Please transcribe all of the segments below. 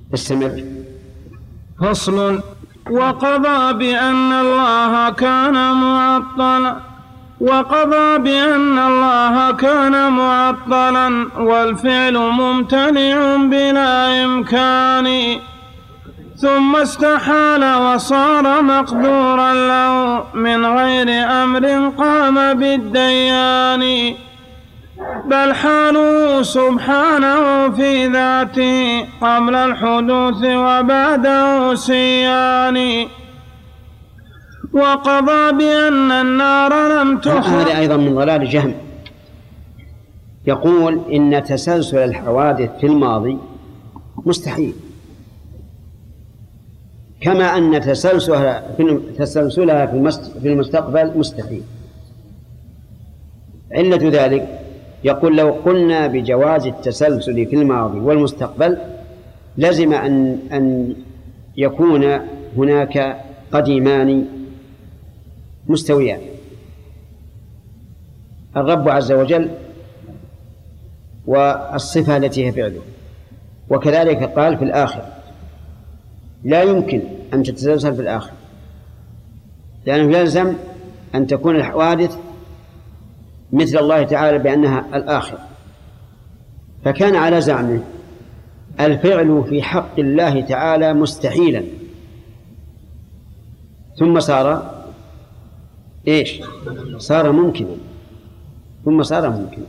استمر. فصل. وقضى بأن الله كان معطلا والفعل ممتنع بلا إمكان، ثم استحال وصار مقدورا له من غير أمر قام بالديان، بل حاله سبحانه في ذاته قبل الحدوث وبعده سيان. وقضى بأن النار لم تخلق. هذا أيضا من ضلال جهم، يقول إن تسلسل الحوادث في الماضي مستحيل، كما أن تسلسلها في المستقبل مستحيل. علة ذلك يقول لو قلنا بجواز التسلسل في الماضي والمستقبل لزم أن يكون هناك قديمان مستويان، الرب عز وجل والصفة التي هي فعله، وكذلك قال في الآخر لا يمكن أن تتسلسل في الآخر، لأنه يلزم أن تكون الحوادث مثل الله تعالى بأنها الآخر. فكان على زعمه الفعل في حق الله تعالى مستحيلا، ثم صار إيش؟ صار ممكنا، ثم صار ممكنا.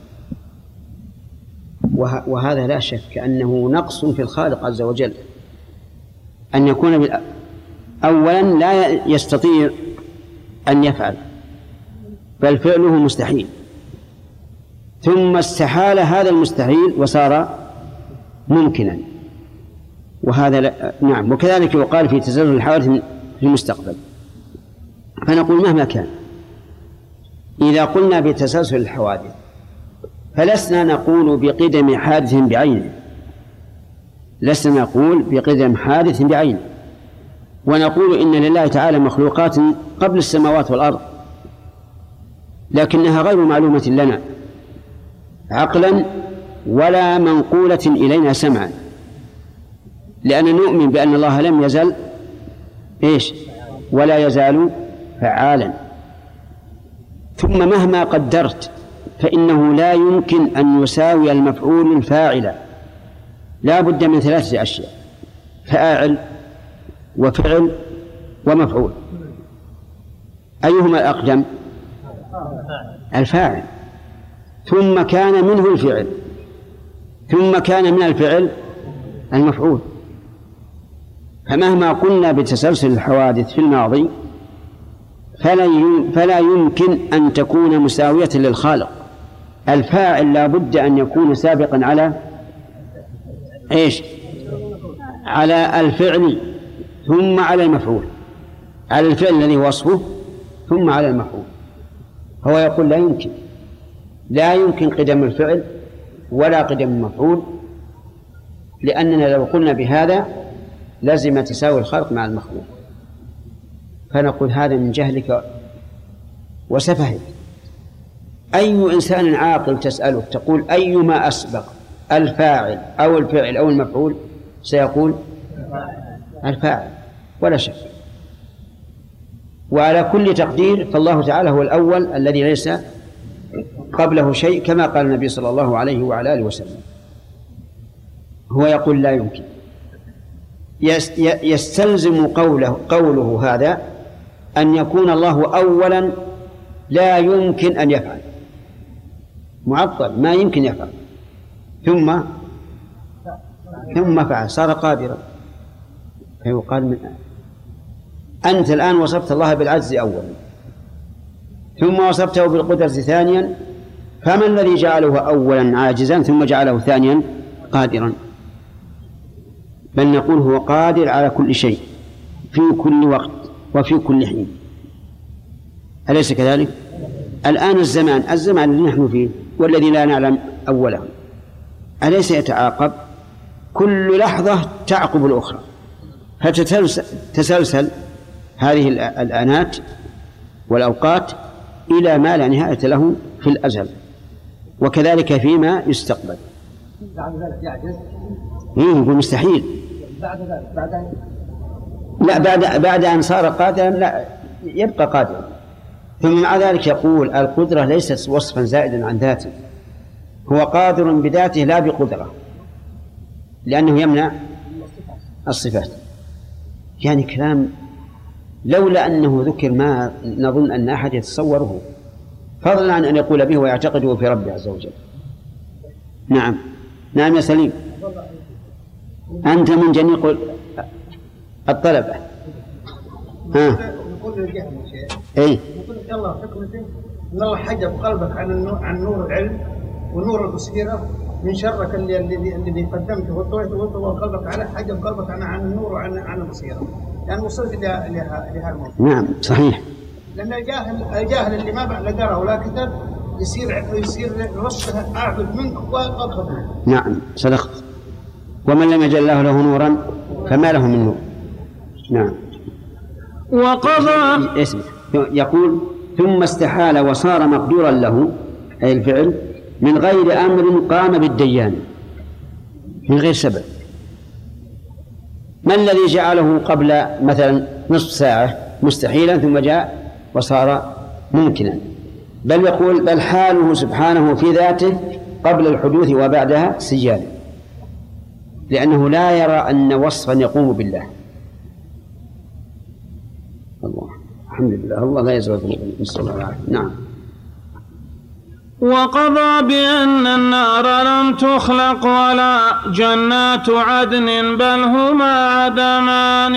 وهذا لا شك أنه نقص في الخالق عز وجل، أن يكون أولا لا يستطيع أن يفعل، بل فعله مستحيل، ثم استحال هذا المستحيل وصار ممكنا، وهذا نعم. وكذلك يقال في تسلسل الحوادث في المستقبل. فنقول مهما كان إذا قلنا بتسلسل الحوادث فلسنا نقول بقدم حادث بعينه، لسنا نقول بقدم حادث بعينه، ونقول إن لله تعالى مخلوقات قبل السماوات والأرض لكنها غير معلومة لنا عقلا ولا منقولة إلينا سمعا، لأن نؤمن بأن الله لم يزل إيش ولا يزال فعالا. ثم مهما قدرت فإنه لا يمكن أن يساوي المفعول الفاعل، لا بد من ثلاثة أشياء: فاعل وفعل ومفعول. أيهما الأقدم؟ الفاعل، ثم كان منه الفعل، ثم كان من الفعل المفعول. فمهما قلنا بتسلسل الحوادث في الماضي فلا يمكن أن تكون مساوية للخالق. الفاعل لا بد أن يكون سابقا على إيش؟ على الفعل ثم على المفعول، على الفعل الذي وصفه ثم على المفعول. هو يقول لا يمكن قدم الفعل ولا قدم المفعول، لأننا لو قلنا بهذا لازم تساوي الخلق مع المخلوق. فنقول هذا من جهلك وسفهك. أي إنسان عاقل تسأله تقول أيما أسبق الفاعل أو الفعل أو المفعول سيقول الفاعل ولا شك. وعلى كل تقدير فالله تعالى هو الأول الذي ليس قبله شيء، كما قال النبي صلى الله عليه وعلى آله وسلم. هو يقول لا يمكن، يستلزم قوله هذا أن يكون الله أولا لا يمكن أن يفعل، معطل ما يمكن يفعل، ثم فعل صار قادرا. فيقال أنت الآن وصفت الله بالعجز أولا ثم وصفته بالقدرة ثانيا، فما الذي جعله أولا عاجزا ثم جعله ثانيا قادرا؟ بل نقول هو قادر على كل شيء في كل وقت وفي كل حين، أليس كذلك؟ الآن الزمان الذي نحن فيه والذي لا نعلم أوله أليس يتعاقب؟ كل لحظة تعقب الأخرى، فتتسلسل هذه الآنات والأوقات إلى ما لا نهاية له في الأزل، وكذلك فيما يستقبل. يقول مستحيل، بعد ذلك لا، بعد أن صار قادرا لا يبقى قادرا. ثم مع ذلك يقول القدرة ليست وصفا زائدا عن ذاته، هو قادر بذاته لا بقدرة، لأنه يمنع الصفات. يعني كلام لولا أنه ذكر ما نظن أن أحد يتصوره، فضلا عن أن يقول به ويعتقده في ربه عز وجل. نعم يا سليم، أنت من جميع الطلبة. نقول للجهل شيء. أي. نقول لك الله حكمته إن الله حجب قلبك عن نور العلم ونور البصيرة من شرك الذي قدمته وطوى قلبك على حجب قلبك عن النور وعن البصيرة، يعني وصلت لها الموت. نعم صحيح. لأن الجاهل اللي ما بعد قرأ ولا كتب يصير رصه أعبد منك وأضغط منك. نعم صدقت. ومن لم يجعل له نورا فما له من نور. نعم. وقضى يقول ثم استحال وصار مقدورا له، أي الفعل، من غير أمر قام بالديان، من غير سبب. ما الذي جعله قبل مثلا نصف ساعة مستحيلا ثم جاء وصار ممكنا؟ بل يقول بل حاله سبحانه في ذاته قبل الحدوث وبعدها سجال، لأنه لا يرى أن وصفا يقوم بالله. الله الحمد لله، الله لا يزال ذنوبنا. نعم. وقضى بأن النار لم تخلق ولا جنات عدن بل هما عدمان،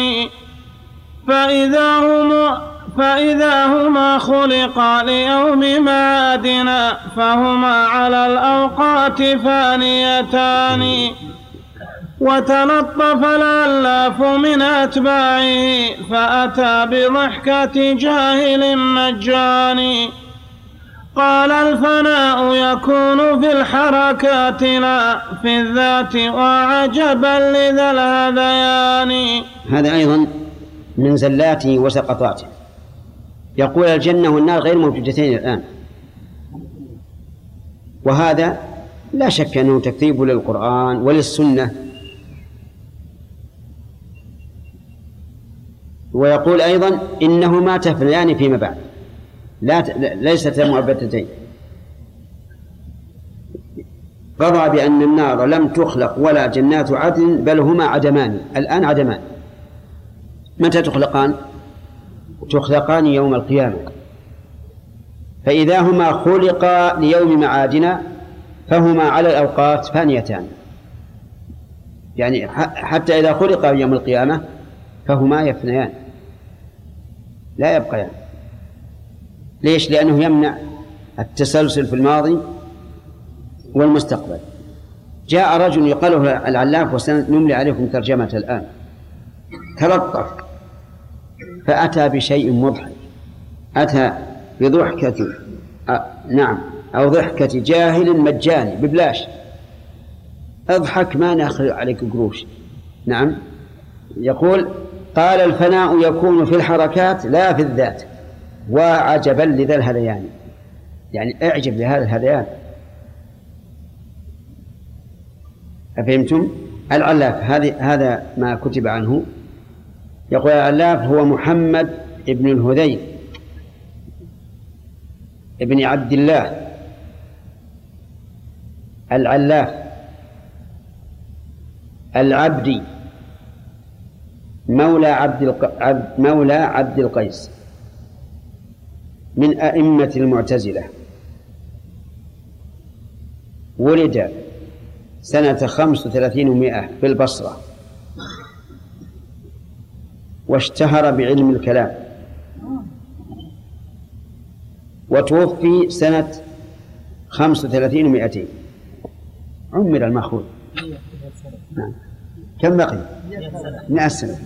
فإذا هما خلقا ليوم معادنا فهما على الأوقات فانيتان. وتلطف العلاف من أتباعه فأتى بضحكة جاهل مجاني. قال الفناء يكون في الحركات لا في الذات وعجبا لذا الهذيان. هذا أيضا من زلاته وسقطاته. يقول الجنة والنار غير موجودتين الآن، وهذا لا شك أنه تكذيب للقرآن وللسنة. ويقول أيضا إنهما تفنيان فيما بعد، ليست مؤبدتين. قضى بأن النار لم تخلق ولا جنات عدن بل هما عدمان. الآن عدمان. متى تخلقان؟ تخلقان يوم القيامة. فإذا هما خلقا ليوم معادنا فهما على الأوقات فانيتان، يعني حتى إذا خلقا يوم القيامة فهما يفنيان لا يبقيان. ليش؟ لأنه يمنع التسلسل في الماضي والمستقبل. جاء رجل يقاله العلاف، وسنملي عليكم ترجمة الآن، تلطف فأتى بشيء مضحك، أتى بضحكة أو ضحكة جاهل مجاني ببلاش. اضحك ما نأخذ عليك قروش. نعم. يقول قال الفناء يكون في الحركات لا في الذات وعجبا لذا الهذيان، يعني اعجب لهذا الهذيان. أفهمتم؟ العلاف هذا ما كتب عنه. يقول العلاف هو محمد ابن الهذيل ابن عبد الله العلاف العبدي مولى عبد القيس من أئمة المعتزلة. ولد سنة 35 ومائة في البصرة، واشتهر بعلم الكلام، وتوفي سنة 35 ومائتين. عمر المأخوذ. نعم. كم بقي؟ 100 سنة.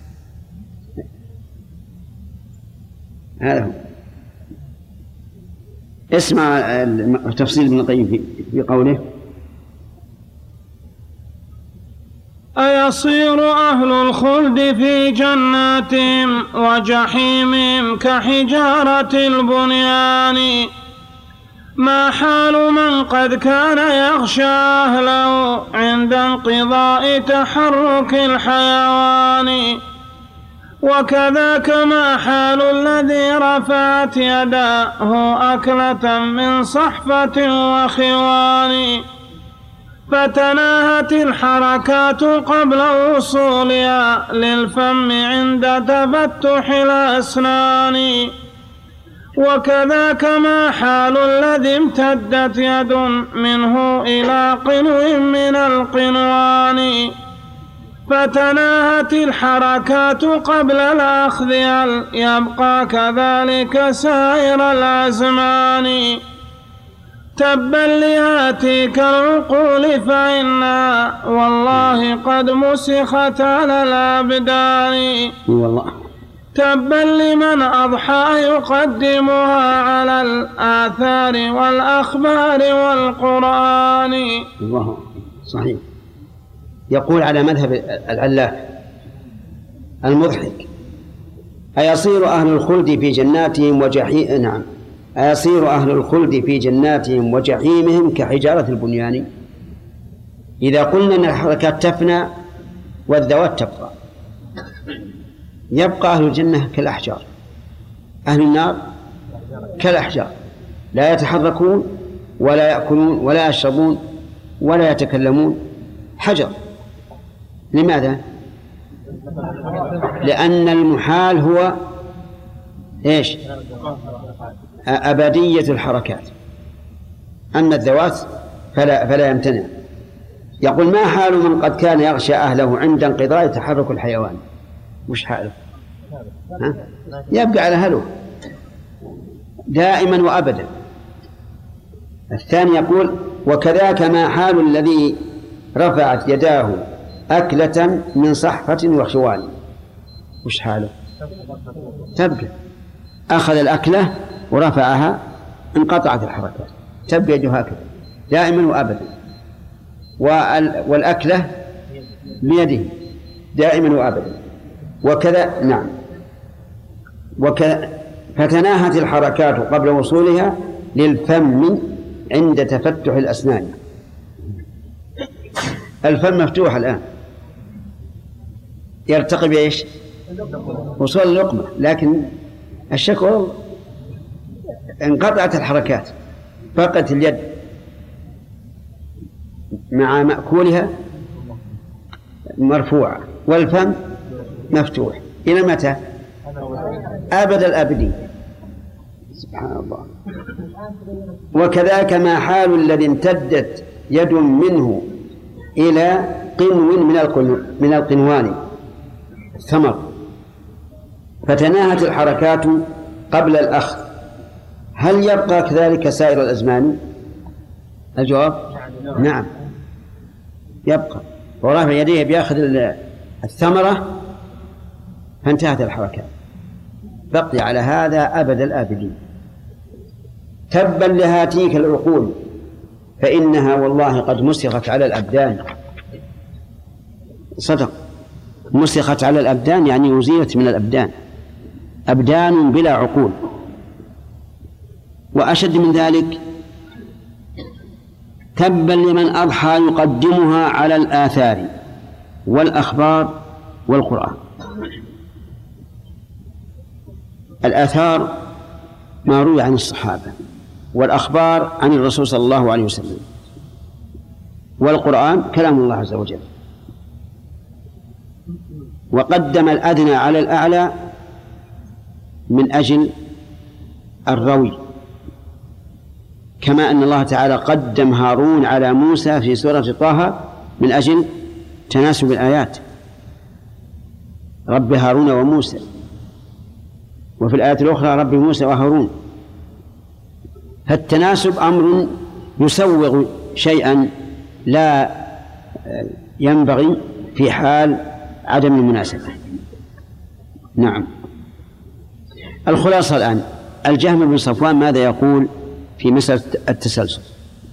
هذا هو. اسمع تفصيل ابن القيم في قوله: أيصير أهل الخلد في جناتهم وجحيمهم كحجارة البنيان ما حال من قد كان يخشى أهله عند انقضاء تحرك الحيوان؟ وكذاك ما حال الذي رفعت يداه أكلة من صحفة وخوان فتناهت الحركات قبل وصولها للفم عند تفتح الأسنان. وكذاك ما حال الذي امتدت يد منه إلى قنو من القنوان فتناهت الحركات قبل الأخذ يبقى كذلك سائر الأزمان. تبا لهاتيك العقول فإنها والله قد مسخت على الأبدان. والله تبا لمن أضحى يقدمها على الآثار والأخبار والقرآن. الله صحيح. يقول على مذهب العلاف المضحك: أيصير أهل الخلد في جناتهم وجحيم نعم أيصير أهل الخلد في جناتهم وجحيمهم كحجارة البنيان؟ إذا قلنا أن الحركات تفنى والذوات تبقى، يبقى أهل الجنة كالأحجار، أهل النار كالأحجار، لا يتحركون ولا يأكلون ولا يشربون ولا يتكلمون، حجر. لماذا؟ لأن المحال هو إيش؟ أبدية الحركات، أما الذوات فلا يمتنع. يقول: ما حال من قد كان يغشى أهله عند انقضاء تحرك الحيوان؟ وش حاله؟ يبقى على هله دائما وأبدا. الثاني يقول: وكذاك ما حال الذي رفعت يداه أكلة من صحفة وخوان. وش حاله؟ تبقى، أخذ الأكلة ورفعها انقطعت الحركات، تبقى يده هكذا دائما وأبدا، والأكلة بيده دائما وأبدا. وكذا نعم فتناهت الحركات قبل وصولها للفم عند تفتح الأسنان. الفم مفتوح الآن يرتقي بإيش؟ وصول اللقمة، لكن الشكوى انقطعت الحركات، بقت اليد مع مأكولها مرفوعة والفم مفتوح. إلى متى؟ أبد الأبدين. سبحان الله. وكذاك ما حال الذي امتدت يد منه إلى قنو من القنوان ثمر فتناهت الحركات قبل الأخذ، هل يبقى كذلك سائر الأزمان؟ الجواب: نعم يبقى، ورافع يديه بيأخذ الثمرة فانتهت الحركات، بقي على هذا أبد الآبدين. تبا لهاتيك العقول فإنها والله قد مسخت على الأبدان. صدق، مسخت على الأبدان يعني أزيلت من الأبدان، أبدان بلا عقول. وأشد من ذلك: تبا لمن أضحى يقدمها على الآثار والأخبار والقرآن. الآثار ما روي عن الصحابة، والأخبار عن الرسول صلى الله عليه وسلم، والقرآن كلام الله عز وجل. وقدم الأدنى على الأعلى من أجل الروي، كما أن الله تعالى قدم هارون على موسى في سورة طه من أجل تناسب الآيات، رب هارون وموسى، وفي الآية الأخرى رب موسى وهارون. فالتناسب أمر يسوغ شيئا لا ينبغي في حال عدم المناسبة. نعم. الخلاصة الآن: الجهم بن صفوان ماذا يقول في مسألة التسلسل؟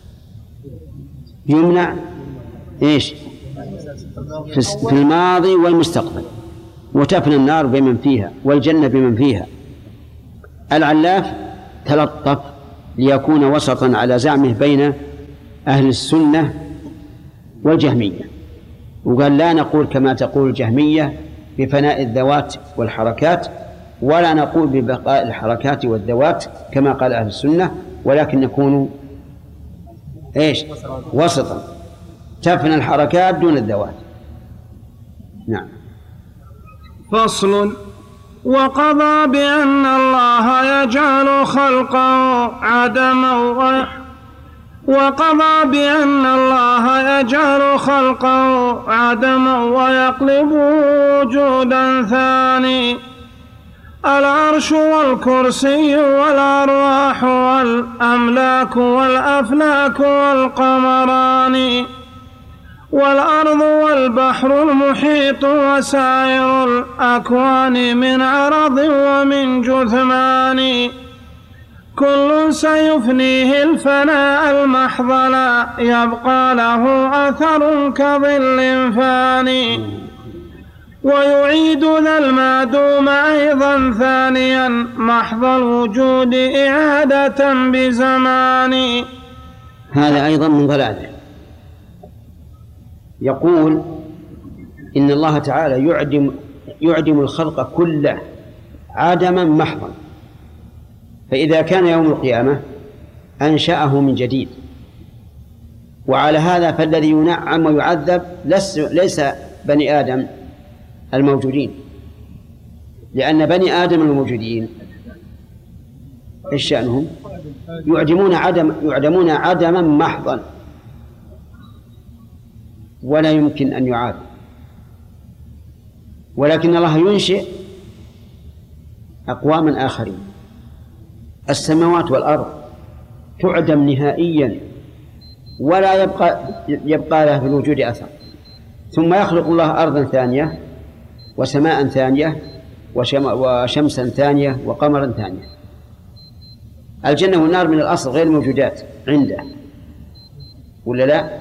يمنع إيش؟ في الماضي والمستقبل، وتفنى النار بمن فيها والجنة بمن فيها. العلاف تلطف ليكون وسطا على زعمه بين أهل السنة والجهمية، وقال لا نقول كما تقول الجهمية بفناء الذوات والحركات، ولا نقول ببقاء الحركات والذوات كما قال أهل السنة، ولكن نكون وسطا، تفنى الحركات دون الذوات. نعم. فصل. وقضى بأن الله يجعل خلقه عدما ويقلبه وجودا ثاني، العرش والكرسي والأرواح والأملاك والأفلاك والقمران والأرض والبحر المحيط وسائر الأكوان من عرض ومن جثمان، كل سيفنيه الفناء المحض لا يبقى له أثر كظل فاني، ويعيد ذا المعدوم أيضا ثانيا محض الوجود إعادة بزمان. هذا أيضا من ضلاله. يقول إن الله تعالى يعدم الخلق كله عدما محضا، فإذا كان يوم القيامة أنشأه من جديد، وعلى هذا فالذي ينعم ويعذب ليس بني آدم الموجودين، لأن بني آدم الموجودين إيش شأنهم؟ يعدمون عدما محضا ولا يمكن أن يعاد، ولكن الله ينشئ أقواما آخرين. السماوات والأرض تعدم نهائيا ولا يبقى لها في الوجود أثر، ثم يخلق الله أرضا ثانية وسماء ثانية وشمسا ثانية وقمرا ثانية. الجنة والنار من الأصل غير موجودات عنده، ولا لا؟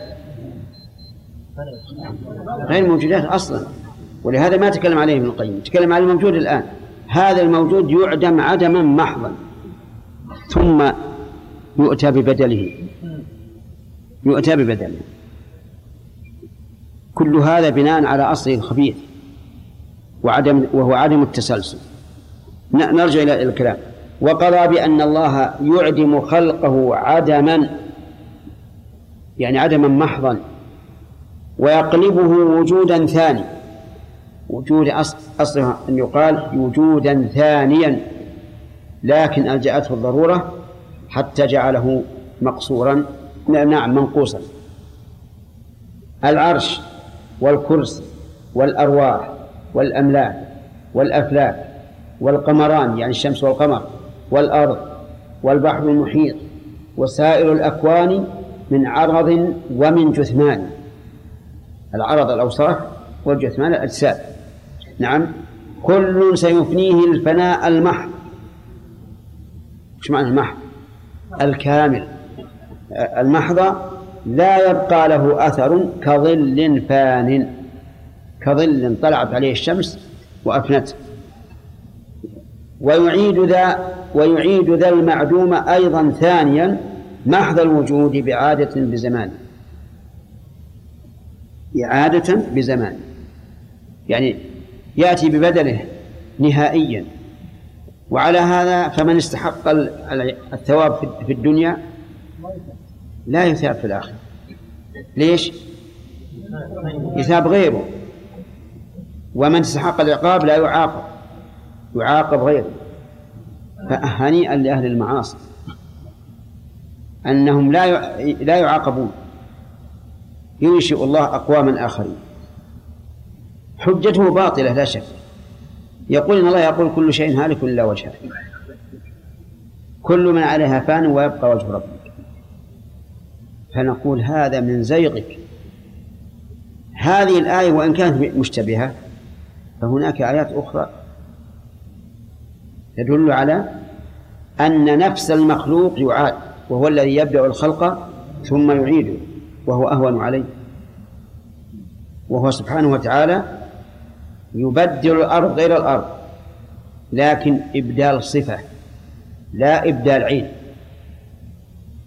غير موجودات أصلا، ولهذا ما تكلم عليه ابن القيم، تكلم على الموجود الآن. هذا الموجود يعدم عدما محضا ثم يؤتى ببدله. كل هذا بناء على أصله الخبيث وهو عدم التسلسل. نرجع إلى الكلام. وقضى بأن الله يعدم خلقه عدما، يعني عدما محضا، ويقلبه وجودا ثاني. وجود أصلها أن يقال وجودا ثانيا، لكن ألجأته الضرورة حتى جعله مقصورا، نعم منقوصا. العرش والكرسي والأرواح والأملاك والأفلاك والقمران، يعني الشمس والقمر، والأرض والبحر المحيط وسائر الأكوان من عرض ومن جثمان. العرض الأوصاف والجثمان الأجساد. نعم. كل سيفنيه الفناء المحض. ايش معنى المحض؟ الكامل. المحض لا يبقى له أثر كظل فان، كظل طلعت عليه الشمس وأفنته. ويعيد ذا المعدوم أيضا ثانيا محض الوجود بإعادة بزمان. إعادة بزمان يعني يأتي ببدله نهائيا. وعلى هذا فمن استحق الثواب في الدنيا لا يثاب في الآخرة. ليش؟ يثاب غيره. ومن استحق العقاب لا يعاقب غيره. فهنيئا لأهل المعاصي أنهم لا يعاقبون، ينشئ الله أقواما آخرين. حجته باطلة لا شك. يقول إن الله يقول كل شيء هالك إلا وجهه، كل من عليها فان ويبقى وجه ربك. فنقول هذا من زيغك. هذه الآية وإن كانت مشتبهة فهناك آيات أخرى تدل على أن نفس المخلوق يعاد، وهو الذي يبدأ الخلق ثم يعيده، وهو أهون عليه. وهو سبحانه وتعالى يبدل الأرض غير الأرض، لكن إبدال صفة لا إبدال عين.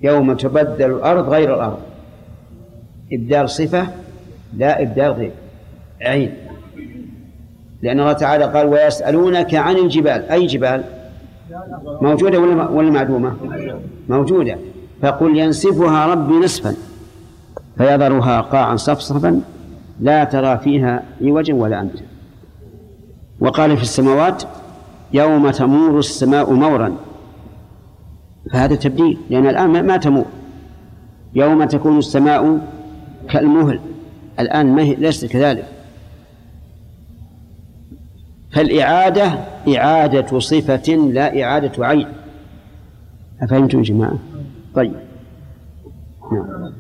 يوم تبدل الأرض غير الأرض، إبدال صفة لا إبدال غير عين، لأن الله تعالى قال ويسألونك عن الجبال. أي جبال؟ موجودة ولا معدومة؟ موجودة. فقل ينسفها ربي نسفا فيذرها قاعا صفصفا لا ترى فيها عوجا ولا أمتا. وقال في السماوات يوم تمور السماء مورا، فهذا تبديل، لأن الآن ما تمور. يوم تكون السماء كالمهل، الآن ليست كذلك. فالإعادة إعادة صفة لا إعادة عين. أفهمتم يا جماعة؟ طيب. نعم.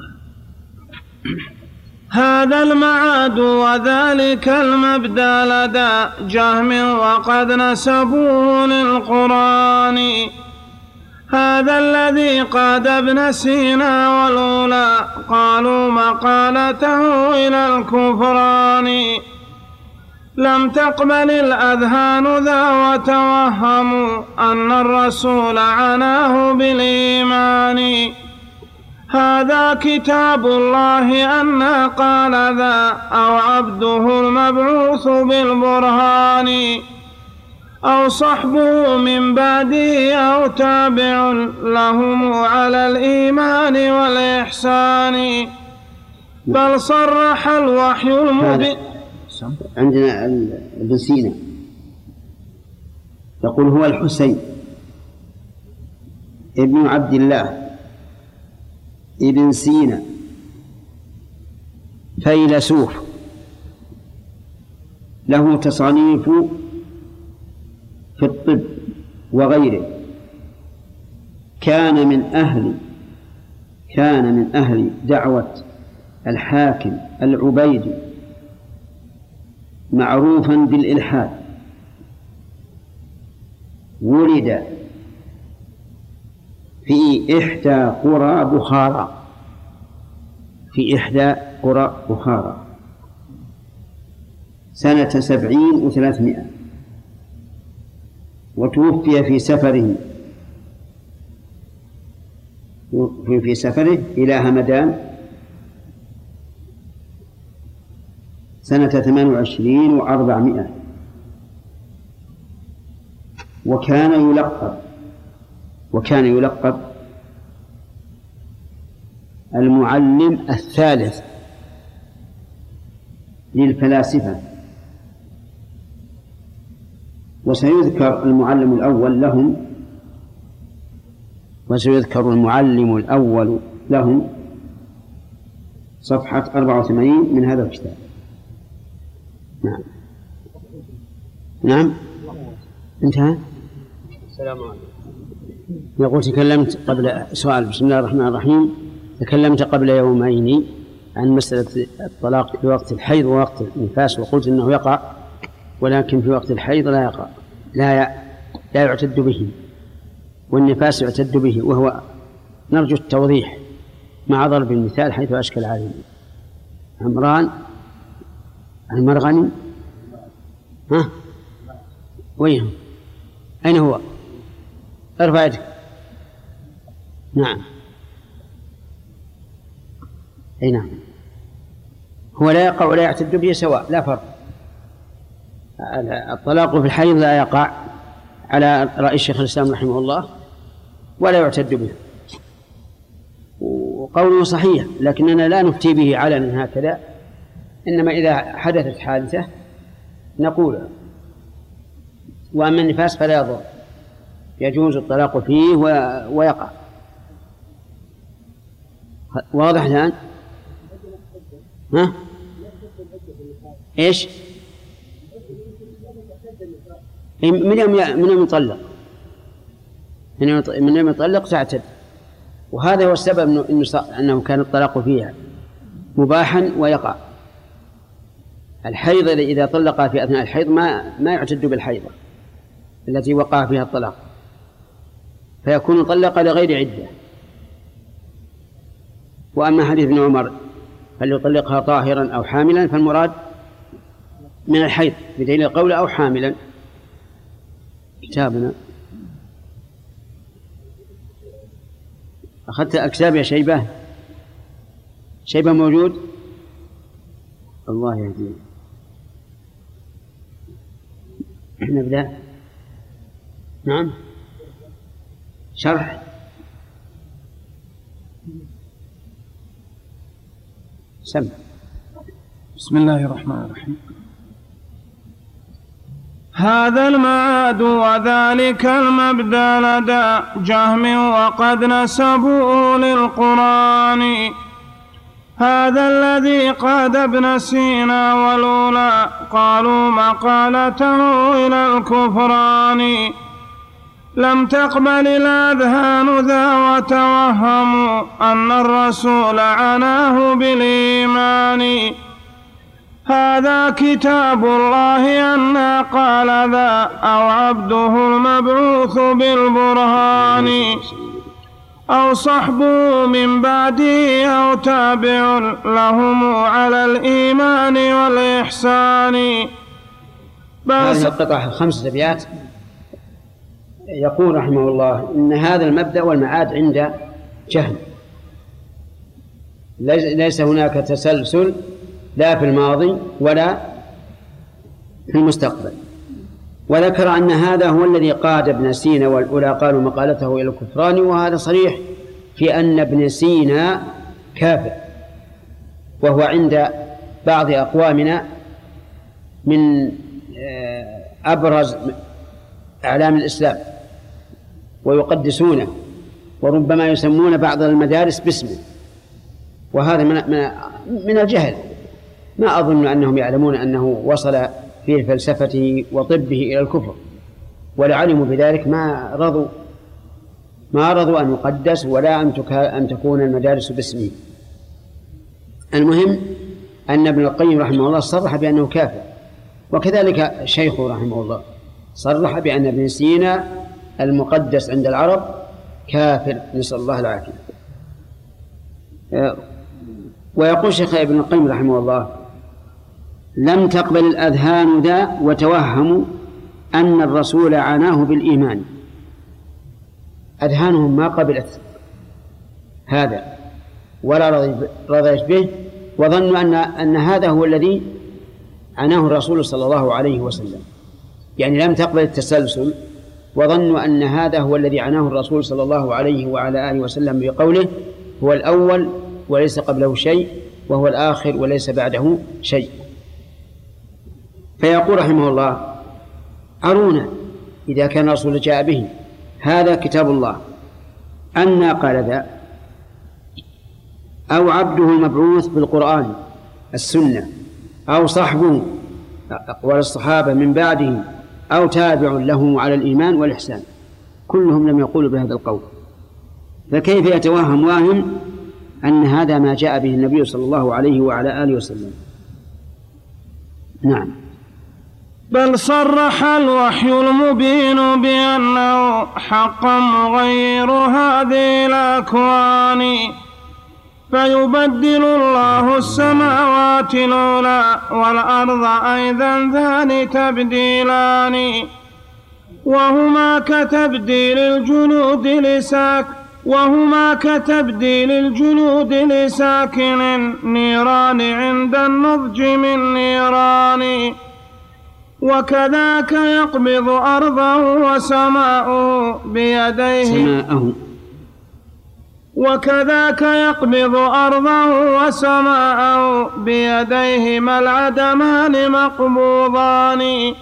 هذا المعاد وذلك المبدأ لدى جهم وقد نسبوه للقرآن. هذا الذي قاد ابن سينا والأولى قالوا مقالته إلى الكفران. لم تقبل الأذهان ذا وتوهموا أن الرسول عناه بالإيمان. هذا كتاب الله أن قال ذا أو عبده المبعوث بالبرهان أو صحبه من بعده أو تابع لهم على الإيمان والإحسان. بل صرح الوحي المبين. عندنا ابن سينا يقول هو الحسين ابن عبد الله ابن سينا فيلسوف، له تصانيف في الطب وغيره. كان من أهل دعوة الحاكم العبيدي، معروفا بالإلحاد. ولد في إحدى قرى بخارى سنة 70 و300، وتوفي في سفره إلى همدان سنة 28 و400. وكان يلقب المعلم الثالث للفلاسفة. وسيذكر المعلم الأول لهم صفحة 84 من هذا الكتاب. نعم. انتهى. السلام عليكم. يقول تكلمت قبل سؤال. بسم الله الرحمن الرحيم. تكلمت قبل يومين عن مسألة الطلاق في وقت الحيض ووقت النفاس، وقلت إنه يقع، ولكن في وقت الحيض لا يقع، لا يعتد به، والنفاس يعتد به، وهو نرجو التوضيح مع ضرب المثال حيث أشكل عليه. عمران المرغني، وين؟ أين هو؟ ارفع يدك. نعم. أي نعم. هو لا يقع ولا يعتد به سواء، لا فرق. الطلاق في الحيض لا يقع على رأي الشيخ الإسلام رحمه الله، ولا يعتد به، وقوله صحيح، لكننا لا نفتي به علنا هكذا، إنما إذا حدثت حادثة نقول. وأما النفاس فلا يضر، يجوز الطلاق فيه ويقع. واضح الآن؟ إيش؟ من يوم يطلق، من يوم يطلق تعتد. وهذا هو السبب أنه كان الطلاق فيها مباحا ويقع. الحيض إذا طلق في أثناء الحيض ما يعتد بالحيضة التي وقع فيها الطلاق، فيكون طلق لغير عدة. وأما حديث ابن عمر فليطلقها طاهرا أو حاملا، فالمراد من الحيض بدليل القول أو حاملا. كتابنا أخذت الأكساب يا شيبة؟ شيبة موجود؟ الله يهديه. نبدأ. نعم، شرح. سم. بسم الله الرحمن الرحيم. هذا المعاد وذلك المبدأ لدى جهم وقد نسبوه للقرآن. هذا الذي قاد ابن سينا والأولى قالوا مقالته إلى الكفران. لم تقبل الأذهان ذا وتوهموا أن الرسول عناه بالإيمان. هذا كتاب الله أن قال ذا أو عبده المبعوث بالبرهان أو صحبه من بعده أو تابع لهم على الإيمان والإحسان. هذه القطعة 5 أبيات. يقول رحمه الله إن هذا المبدأ والمعاد عند جهم، ليس هناك تسلسل لا في الماضي ولا في المستقبل. وذكر أن هذا هو الذي قاد ابن سينا والأولى قالوا مقالته إلى الكفران، وهذا صريح في أن ابن سينا كافر، وهو عند بعض أقوامنا من أبرز أعلام الإسلام ويقدسونه، وربما يسمون بعض المدارس باسمه، وهذا من الجهل. ما أظن أنهم يعلمون أنه وصل في فلسفته وطبه إلى الكفر، ولعلموا بذلك ما رضوا أن يقدس ولا أن تكون المدارس باسمه. المهم أن ابن القيم رحمه الله صرح بأنه كافر، وكذلك شيخه رحمه الله صرح بأن ابن سينا المقدس عند العرب كافر، نسأل الله العافية. ويقول شيخ ابن القيم رحمه الله لم تقبل الأذهان ذا وتوهموا أن الرسول عناه بالإيمان. أذهانهم ما قبلت هذا ولا رضيت به، وظنوا أن هذا هو الذي عناه الرسول صلى الله عليه وسلم، يعني لم تقبل التسلسل، وظنوا أن هذا هو الذي عناه الرسول صلى الله عليه وعلى آله وسلم بقوله هو الأول وليس قبله شيء، وهو الآخر وليس بعده شيء. فيقول رحمه الله أرونا إذا كان الرسول جاء به هذا كتاب الله أن قال ذا أو عبده المبعوث بالقرآن السنة أو صحبه أقوال الصحابة من بعده أو تابع له على الإيمان والإحسان، كلهم لم يقولوا بهذا القول، فكيف يتوهم واهم أن هذا ما جاء به النبي صلى الله عليه وعلى آله وسلم؟ نعم. بل صرح الوحي المبين بأنه حقا مغير هذه الأكوان، فيبدل الله السماوات العلى والأرض أيضا ذان تبديلان، وهما كتبديل الجلود لساكن النيران عند النضج من نيران. وكذاك يقبض أرضه وسماءه بيديه بيديهما العدمان مقبوضان.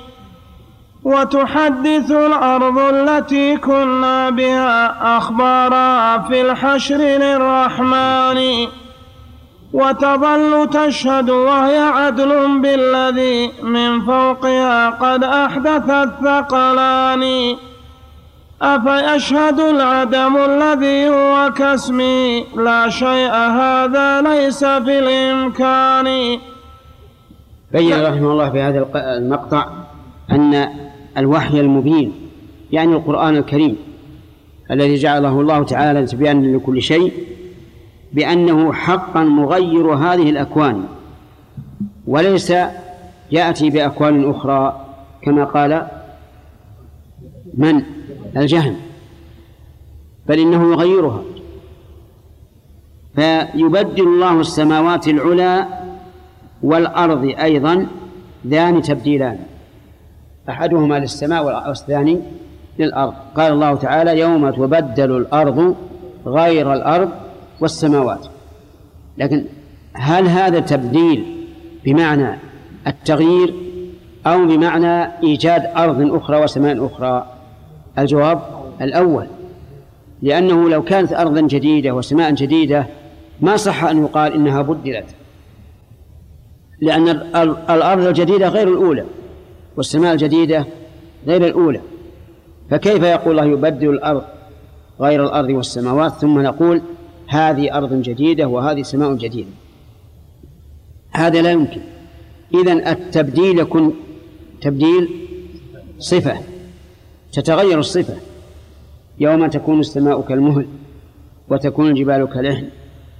وتحدث الأرض التي كنا بها أخبارها في الحشر للرحمن، وتظل تشهد وهي عدل بالذي من فوقها قد أحدث الثقلان. أفيشهد العدم الذي هو كاسمي لا شيء هذا ليس في الإمكان. بين رحمه الله في هذا المقطع أن الوحي المبين يعني القرآن الكريم الذي جعله الله تعالى تبيانا لكل شيء بأنه حقا مغير هذه الأكوان، وليس يأتي بأكوان أخرى كما قال من الجهم، بل إنه يغيرها فيبدل الله السماوات العلى والأرض أيضا ذان تبديلان، أحدهما للسماء والثاني للأرض. قال الله تعالى: يوم تبدل الأرض غير الأرض والسماوات. لكن هل هذا تبديل بمعنى التغيير أو بمعنى إيجاد أرض أخرى وسماء أخرى؟ الجواب الأول، لأنه لو كانت أرضا جديدة وسماء جديدة ما صح أن يقال إنها بدلت، لأن الأرض الجديدة غير الأولى والسماء الجديدة غير الأولى، فكيف يقول الله يبدل الأرض غير الأرض والسماوات ثم نقول هذه أرض جديدة وهذه سماء جديدة؟ هذا لا يمكن. إذن التبديل يكون تبديل صفة، تتغير الصفة. يوم تكون السماء كالمهل وتكون الجبال كالعهن،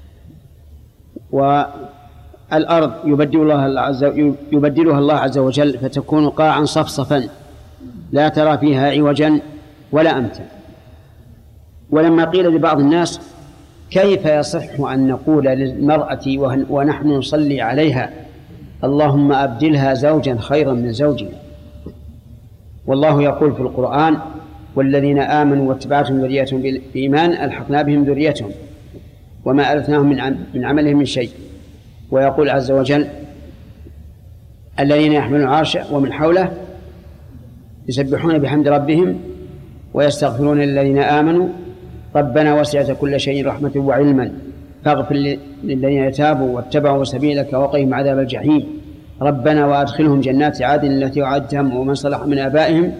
والأرض يبدلها الله عز وجل فتكون قاعا صفصفا لا ترى فيها عوجا ولا أمتا. ولما قيل لبعض الناس: كيف يصح أن نقول للمرأة ونحن نصلي عليها اللهم أبدلها زوجا خيرا من زوجها، والله يقول في القرآن: والذين آمنوا واتبعتهم ذريتهم بإيمان ألحقنا بهم ذريتهم وما ألتناهم من عملهم من شيء. ويقول عز وجل: الذين يحملون العرش ومن حوله يسبحون بحمد ربهم ويستغفرون للذين آمنوا ربنا وسعت كل شيء رحمة وعلما فاغفر للذين تابوا واتبعوا سبيلك وقهم عذاب الجحيم ربنا وأدخلهم جنات عدن التي وعدتهم ومن صلح من آبائهم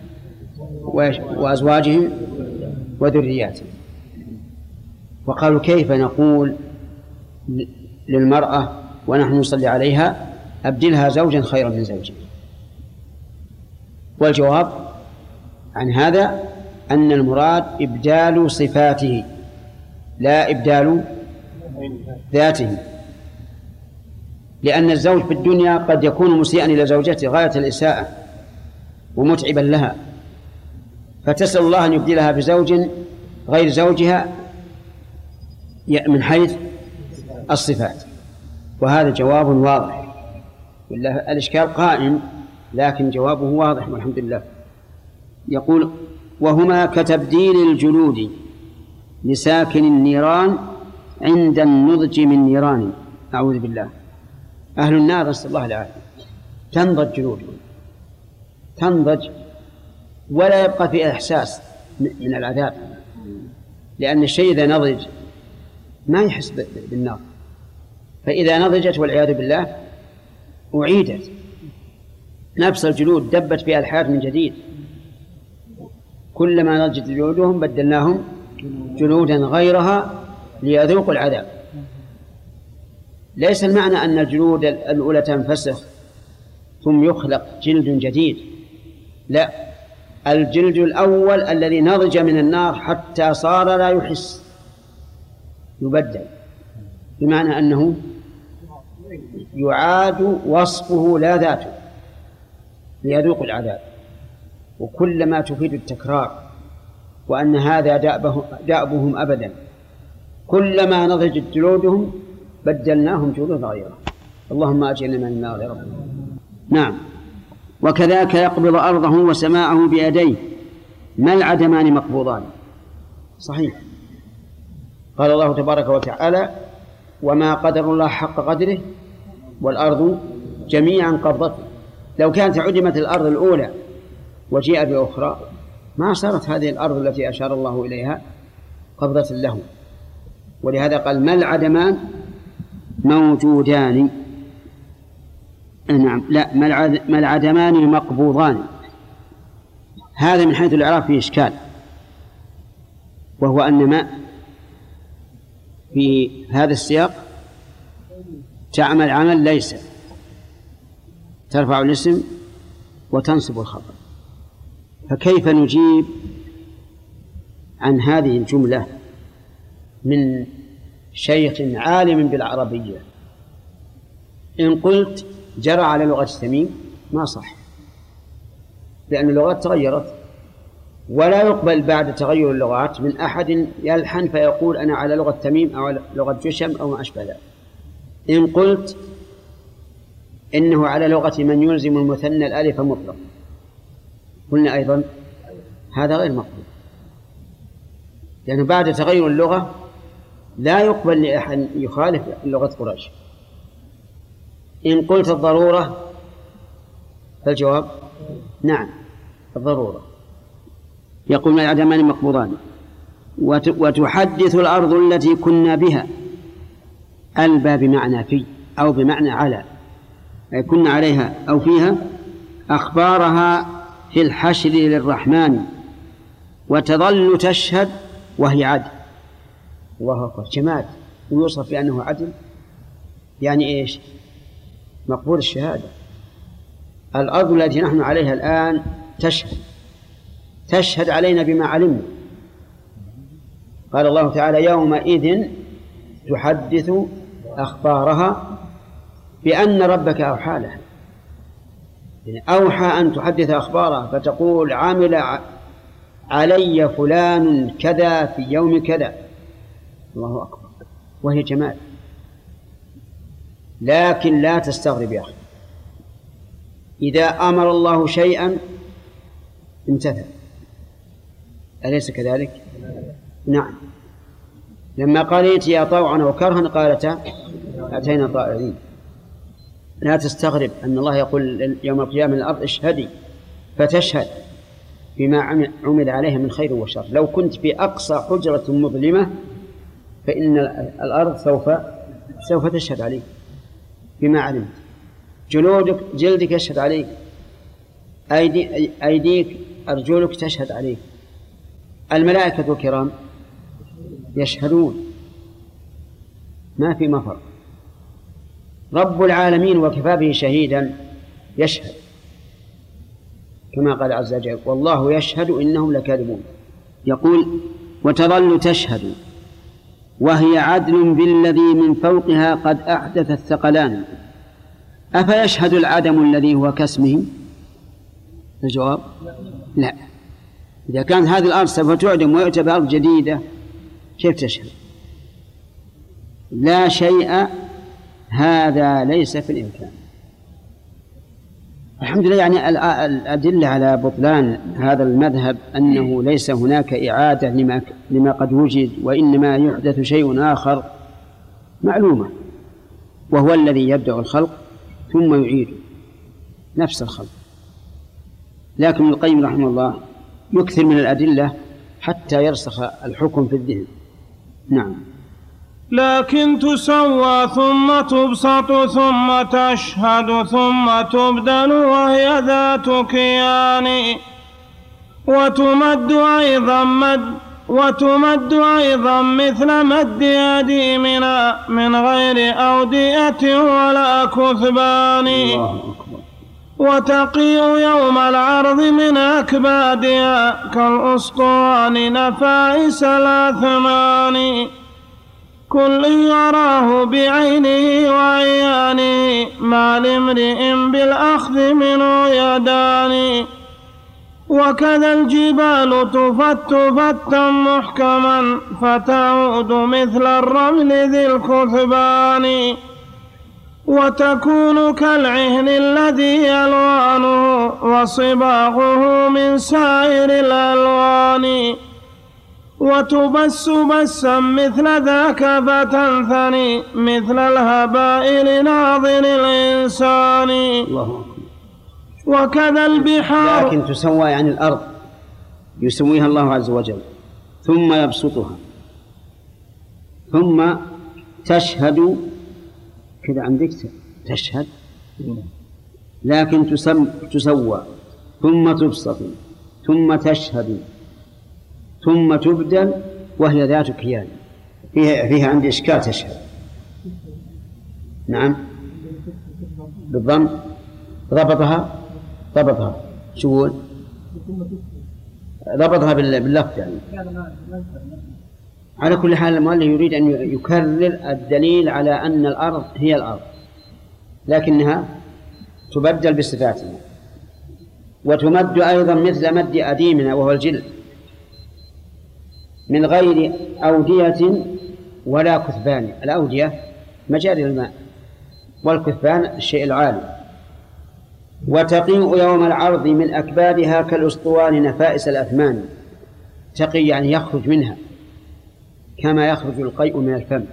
وأزواجهم وذرياتهم. وقالوا: كيف نقول للمرأة ونحن نصلي عليها أبدلها زوجا خيرا من زوجها؟ والجواب عن هذا أن المراد إبدال صفاته لا إبدال ذاته، لأن الزوج في الدنيا قد يكون مسيئا إلى زوجته غاية الإساءة ومتعبا لها، فتسأل الله أن يبدلها بزوج غير زوجها من حيث الصفات. وهذا جواب واضح، الإشكال قائم لكن جوابه واضح والحمد لله. يقول: وهما كتبديل الجلود لساكن النيران عند النضج من نيران. أعوذ بالله. أهل النار نسأل الله العافية تنضج جلودهم، تنضج ولا يبقى في إحساس من العذاب، لأن الشيء إذا نضج ما يحس بالنار، فإذا نضجت والعياذ بالله أعيدت نفس الجلود دبت فيها الحياة من جديد. كلما نضجت جلودهم بدلناهم جلودا غيرها ليذوقوا العذاب. ليس المعنى أن الجلود الأولى تنفسخ ثم يخلق جلد جديد، لا، الجلد الأول الذي نضج من النار حتى صار لا يحس يبدل، بمعنى أنه يعاد وصفه لا ذاته ليذوق العذاب. وكلما تفيد التكرار وأن هذا دأبهم أبدا، كلما نضجت جلودهم بدلناهم جلود غيره. اللهم أجعلنا من النار يا رب. نعم. وكذاك يقبض أرضه وسماءه بيديه ما العدمان مقبوضان. صحيح. قال الله تبارك وتعالى: وما قدر الله حق قدره والأرض جميعا قبضته. لو كانت عدمت الأرض الأولى وجيء بأخرى ما صارت هذه الأرض التي أشار الله إليها قبضة له. ولهذا قال: ما العدمان موجودان. نعم، لا، ما العدمان مقبوضان. هذا من حيث الإعراب فيه إشكال، وهو أن ما في هذا السياق تعمل عمل ليس، ترفع الاسم وتنصب الخبر، فكيف نجيب عن هذه الجملة من شيخ عالم بالعربية؟ إن قلت جرى على لغة تميم ما صح، لأن اللغات تغيرت، ولا يقبل بعد تغير اللغات من أحد يلحن فيقول أنا على لغة تميم أو على لغة جشم أو ما أشبه ذلك. إن قلت إنه على لغة من يلزم المثنى الألف مطلق قلنا أيضا هذا غير مقبول، لأنه بعد تغير اللغة لا يقبل لأحد يخالف لغة قريش. إن قلت الضرورة فالجواب نعم الضرورة. يقول ما العدمان مقبوضان. وتحدث الأرض التي كنا بها، ألبى بمعنى في أو بمعنى على، أي كنا عليها أو فيها، أخبارها في الحشر للرحمن، وتظل تشهد وهي عدل. الله أكبر، جمال ويوصف بأنه عدل، يعني إيش؟ مقبول الشهادة. الأرض التي نحن عليها الآن تشهد علينا بما علمنا. قال الله تعالى يومئذ تحدث أخبارها بأن ربك أوحى لها، يعني أوحى أن تحدث أخبارها فتقول عمل علي فلان كذا في يوم كذا. الله أكبر، وهي جمال. لكن لا تستغرب يا أخي، إذا أمر الله شيئا امتثل، أليس كذلك؟ نعم. لما قال ائتيا طوعا وكرها قالتا أتينا طائعين. لا تستغرب أن الله يقول يوم القيامة للأرض اشهدي، فتشهد بما عمل عليها من خير وشر. لو كنت في أقصى حجرة مظلمة فإن الأرض سوف تشهد عليك بما علمت. جلدك يشهد عليك، أيديك أرجلك تشهد عليك، الملائكة الكرام يشهدون، ما في مفر. رب العالمين وكفى به شهيدا يشهد، كما قال عز وجل والله يشهد إنهم لكاذبون. يقول وتظل تشهد وهي عدل بالذي من فوقها قد أحدث الثقلان، أفيشهد العدم الذي هو كاسمه؟ الجواب لا. إذا كانت هذه الأرض سوف تعدم ويؤتى بأرض جديدة كيف تشهد؟ لا شيء، هذا ليس في الإمكان. الحمد لله، يعني الأدلة على بطلان هذا المذهب أنه ليس هناك إعادة لما قد وجد، وإنما يحدث شيء آخر معلومة، وهو الذي يبدأ الخلق ثم يعيد نفس الخلق. لكن ابن القيم رحمه الله يكثر من الأدلة حتى يرسخ الحكم في الذهن. نعم. لكن تسوى ثم تبسط ثم تشهد ثم تبدل وهي ذات كيان، وتمد أيضا مثل مد أديمنا من غير أودية ولا كثبان، وتقيء يوم العرض من أكبادها كالأسطوان نفائس الأثمان، كل يراه بعينه وعيانه ما لامرئ بالأخذ منه يدان، وكذا الجبال تفت فتا محكما فتعود مثل الرمل ذي الكثبان، وتكون كالعهن الذي ألوانه وصباغه من سائر الألوان، وتبس بسا مثل ذاك فتنثني مثل الهباء لناظر الإنسان. وكذا البحار. لكن تسوى يعني الأرض يسويها الله عز وجل ثم يبسطها ثم تشهد كذا عندك تشهد، لكن تسوى ثم تبسط ثم تشهد ثم تبدل وهي ذات كيان. فيها عندي إشكال تشهد. نعم بالضم ضبطها شو ضبطها باللفظ يعني. على كل حال المؤلف يريد أن يكرر الدليل على أن الأرض هي الأرض لكنها تبدل بصفاتها. وتمد أيضا مثل مد أديمنا وهو الجلد من غير أودية ولا كثبان. الأودية مجاري الماء، والكثبان الشيء العالي. وتقيء يوم العرض من أكبادها كالأسطوان نفائس الأثمان. تقي يعني يخرج منها كما يخرج القيء من الفم.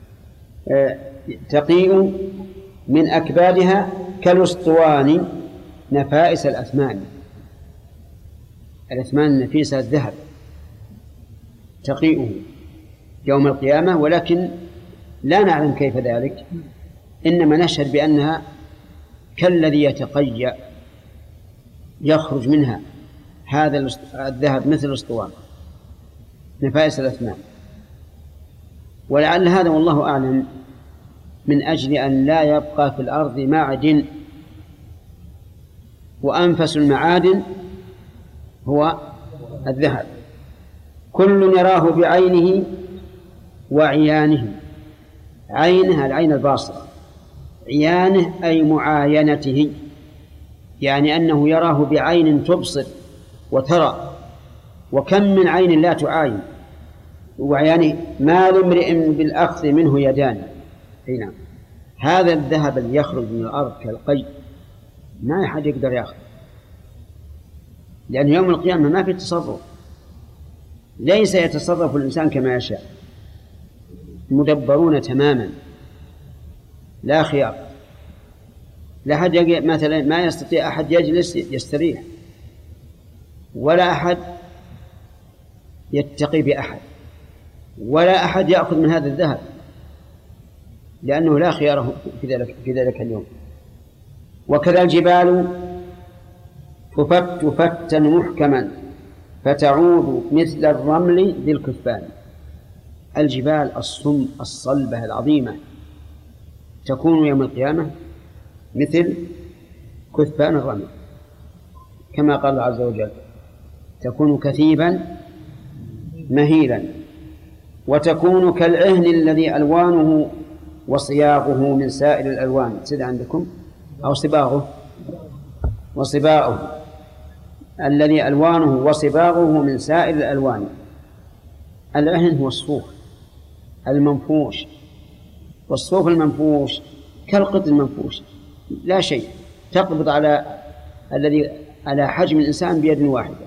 تقيء من أكبادها كالأسطوان نفائس الأثمان. الأثمان النفيسة الذهب تقيءه يوم القيامة، ولكن لا نعلم كيف ذلك، إنما نشهد بأنها كالذي يتقيأ يخرج منها هذا الذهب مثل الأسطوان نفائس الأثمان. ولعل هذا والله أعلم من أجل أن لا يبقى في الأرض معدن، وأنفس المعادن هو الذهب. كل يراه بعينه وعيانه. عينه العين الباصرة، عيانه أي معاينته، يعني أنه يراه بعين تبصر وترى، وكم من عين لا تعاين. وعيانه ما لامرئ بالأخذ منه يدان. هنا هذا الذهب اللي يخرج من الأرض كالقي ما أحد يقدر يأخذ، لأن يوم القيامة ما في تصرف، ليس يتصرف الإنسان كما يشاء، مدبرون تماما لا خيار. لا أحد مثلا ما يستطيع أحد يجلس يستريح، ولا أحد يتقي بأحد، ولا أحد يأخذ من هذا الذهب، لأنه لا خيار في ذلك اليوم. وكذا الجبال تفت فتا محكما فتعود مثل الرمل بالكثبان. الجبال الصم الصلبة العظيمة تكون يوم القيامة مثل كثبان الرمل، كما قال الله عز وجل: تكون كثيبا مهيلا. وتكون كالعهن الذي ألوانه وصياغه من سائر الألوان. سيد عندكم أو صباغه وصباغه، الذي ألوانه وصباغه من سائر الألوان. العهن هو الصوف المنفوش، والصوف المنفوش كالقطن المنفوش، لا شيء، تقبض على حجم الإنسان بيد واحدة.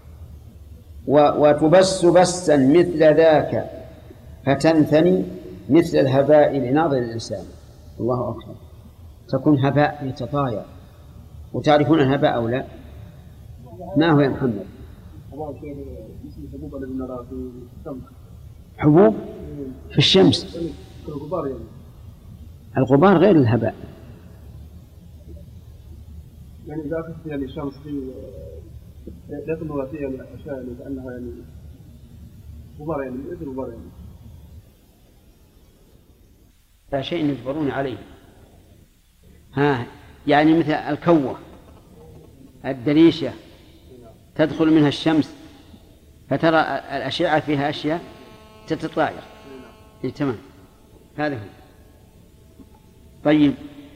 وتبس بسا مثل ذاك فتنثني مثل الهباء لناظر الإنسان. الله أكبر. تكون هباء يتطاير. وتعرفون الهباء أو لا؟ ما هو يا محمد؟ حبوب في الشمس. الغبار غير الهباء. يعني إذا أخذت يعني الشمس في يطلع فيها الأشياء لأنها يعني غبار، يعني مثل الغبار يعني. لا شيء يجبرون عليه. يعني مثل الكوة الدريشة تدخل منها الشمس فترى الأشعة فيها أشياء تتطاير. تمام، هذا هو. طيب،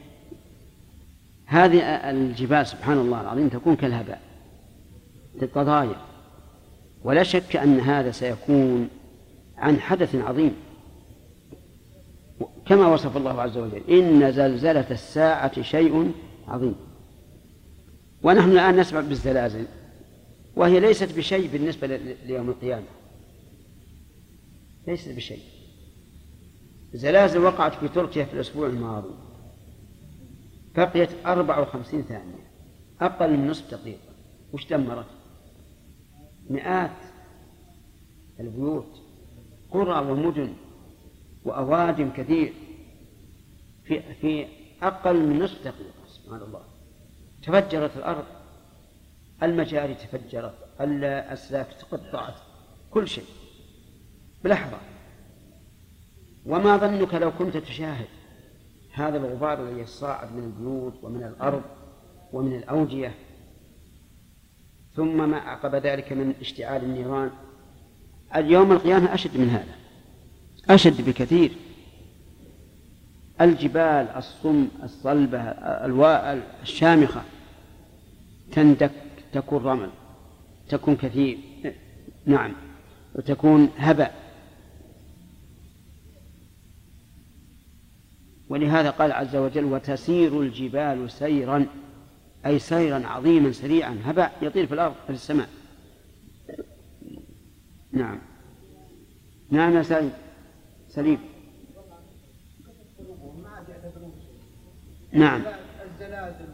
هذه الجبال سبحان الله العظيم تكون كالهباء تتطاير، ولا شك أن هذا سيكون عن حدث عظيم كما وصف الله عز وجل: إن زلزلة الساعة شيء عظيم. ونحن الآن نسمع بالزلازل وهي ليست بشيء بالنسبة ليوم القيامة، ليست بشيء. زلازل وقعت في تركيا في الأسبوع الماضي بقيت 54 ثانية، أقل من نصف دقيقة، وش دمرت؟ مئات البيوت، قرى ومدن وأوادم كثير في أقل من نصف دقيقة. سبحان الله. تفجرت الأرض، المجاري تفجرت، الأسلاك تقطعت، كل شيء بلحظة. وما ظنك لو كنت تشاهد هذا الغبار الذي يصاعد من البيوت ومن الأرض ومن الأودية، ثم ما عقب ذلك من اشتعال النيران. اليوم القيامة أشد من هذا، أشد بكثير. الجبال الصم الصلبة الشامخة تندك تكون رمل، تكون كثير، نعم، وتكون هباء. ولهذا قال عز وجل: وتسير الجبال سيرا، أي سيرا عظيما سريعا، هباء يطير في الأرض في السماء. نعم نعم يا سليم. نعم. الزلازل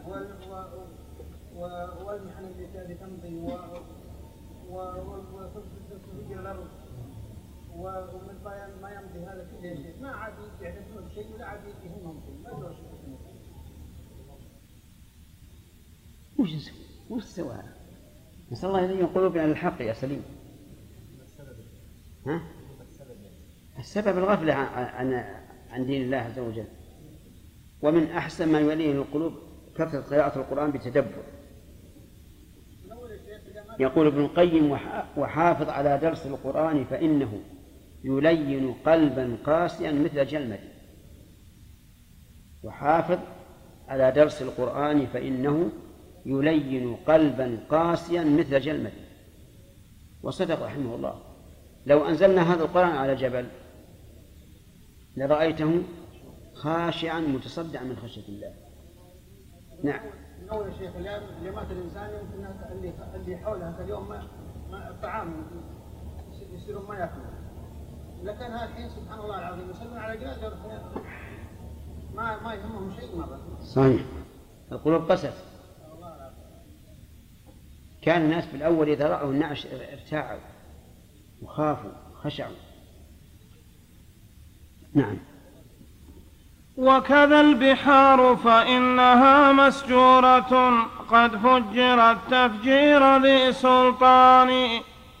والمحن التي تمضي وتفجر الأرض ومن ما يمضي هذا كله شيء ما عاد يعتبرون بشيء ولا عاد يهمهم شيء، ما له شيء. وش سوى؟ نسأل الله يلين قلوبنا على الحق يا سليم. ها؟ السبب الغفلة عن دين الله عز وجل. ومن أحسن ما يلين القلوب كثرة قراءة القرآن بتدبر. يقول ابن القيم: وحافظ على درس القرآن فإنه يلين قلبا قاسيا مثل جلمد. وحافظ على درس القرآن فإنه يلين قلبا قاسيا مثل جلمد. وصدق رحمه الله. لو أنزلنا هذا القرآن على جبل لرأيته خاشعا متصدعا من خشية الله. نعم. أول شيء لمات الإنسان يمكن اللي حولها اليوم ما الطعام يصيرون ما يأكلون، لكن هذا الحين سبحان الله العظيم يسلمون على جنازة ما يهمهم شيء مرة. صحيح. القلوب قست. كان الناس في الأول إذا رأوا النعش ارتاعوا وخافوا خشعوا. نعم. وكذا البحار فإنها مسجورة قد فجرت تفجير ذي سلطان.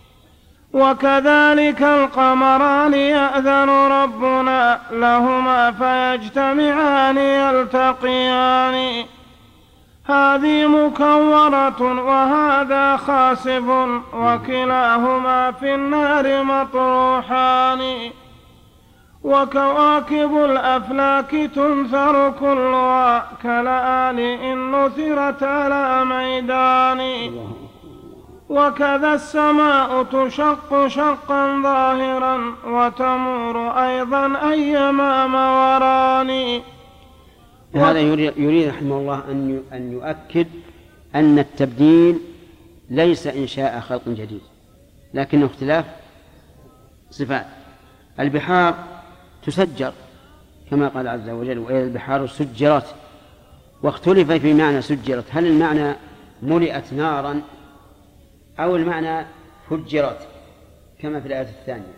وكذلك القمران يأذن ربنا لهما فيجتمعان يلتقيان. هذه مكورة وهذا خاسف وكلاهما في النار مطروحان. وكواكب الأفلاك تنثر كلها كالآل إن نثرت على ميدان. وكذا السماء تشق شقا ظاهرا وتمور أيضا أيما موران. هذا يريد رحمه الله أن يؤكد أن التبديل ليس إنشاء خلق جديد، لكنه اختلاف صفات. البحار تسجر كما قال عز وجل: وإذا البحار سجرت. واختلف في معنى سجرت، هل المعنى ملئت نارا أو المعنى فجرت كما في الآية الثانية.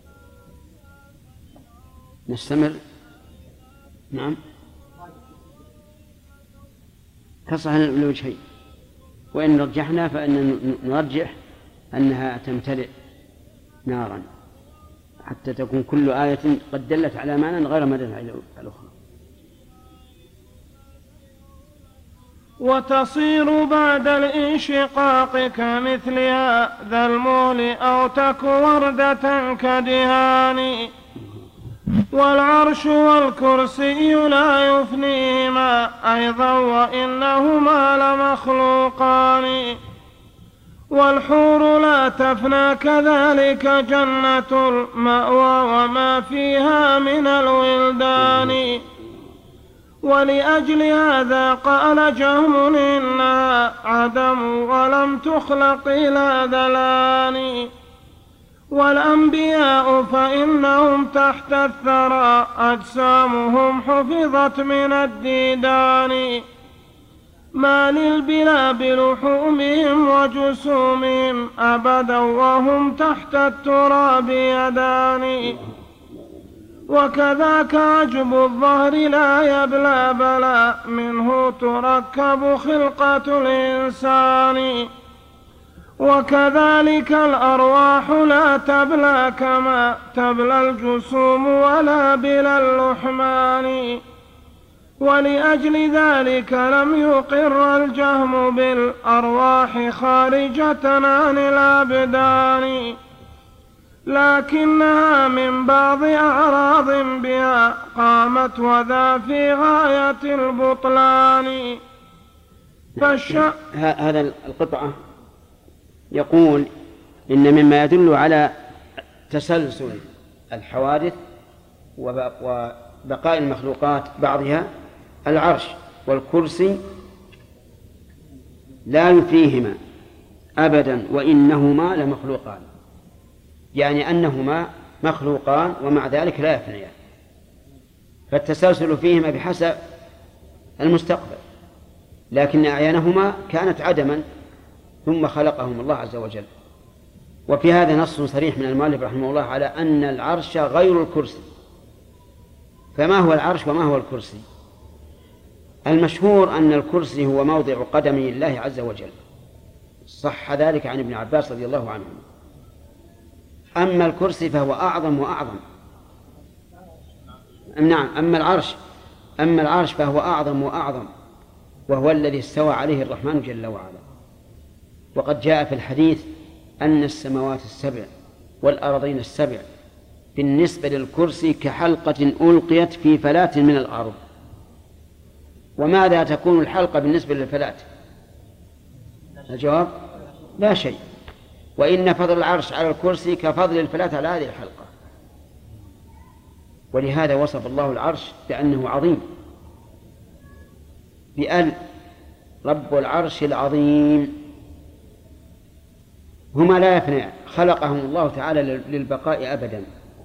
نستمر. نعم. تصح الوجهين، وإن رجحنا فإن نرجح أنها تمتلئ نارا حتى تكون كل آية قد دلت على معنى غير ما دلت على الأخرى. وتصير بعد الانشقاق كمثلها ذا المول أو تك وردة كدهان. والعرش والكرسي لا يفنيهما أيضا وإنهما لمخلوقان. والحور لا تفنى كذلك جنة المأوى وما فيها من الولدان. ولأجل هذا قال جهم إنها عدم ولم تخلق إلى ذلان. والأنبياء فإنهم تحت الثرى أجسامهم حفظت من الديدان. ما للبلا بلحومهم وجسومهم أبدا وهم تحت التراب يدان. وكذاك عجب الظهر لا يبلى بلا منه تركب خلقة الإنسان. وكذلك الأرواح لا تبلى كما تبلى الجسوم ولا بلا اللحمان. ولأجل ذلك لم يقر الجهم بالأرواح خارجة عن الأبدان، لكنها من بعض أعراض بها قامت وذا في غاية البطلان. هذا القطعة يقول إن مما يدل على تسلسل الحوادث وبقاء المخلوقات بعضها العرش والكرسي لا يفنيهما أبدا وإنهما لمخلوقان، يعني أنهما مخلوقان ومع ذلك لا يفنيان، فالتسلسل فيهما بحسب المستقبل، لكن أعيانهما كانت عدما ثم خلقهم الله عز وجل. وفي هذا نص صريح من المؤلف رحمه الله على أن العرش غير الكرسي. فما هو العرش وما هو الكرسي؟ المشهور أن الكرسي هو موضع قدم الله عز وجل، صح ذلك عن ابن عباس رضي الله عنه. أما الكرسي فهو أعظم وأعظم. نعم، أما العرش فهو أعظم وأعظم، وهو الذي استوى عليه الرحمن جل وعلا. وقد جاء في الحديث أن السماوات السبع والأرضين السبع بالنسبة للكرسي كحلقة ألقيت في فلاة من الأرض. وماذا تكون الحلقة بالنسبة للفلاة؟ الجواب لا شيء، وإن فضل العرش على الكرسي كفضل الفلاة على هذه الحلقة. ولهذا وصف الله العرش بأنه عظيم بأن رب العرش العظيم. هما لا يفنيان، خلقهم الله تعالى للبقاء أبدا.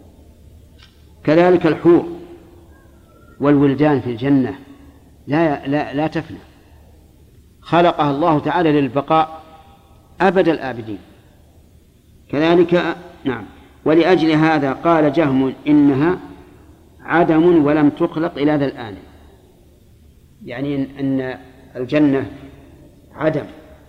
كذلك الحور والولدان في الجنة لا تفنى، خلقها الله تعالى للبقاء أبد الآبدين. كذلك نعم. ولأجل هذا قال جهم إنها عدم ولم تخلق إلى ذا الآن، يعني أن الجنة عدم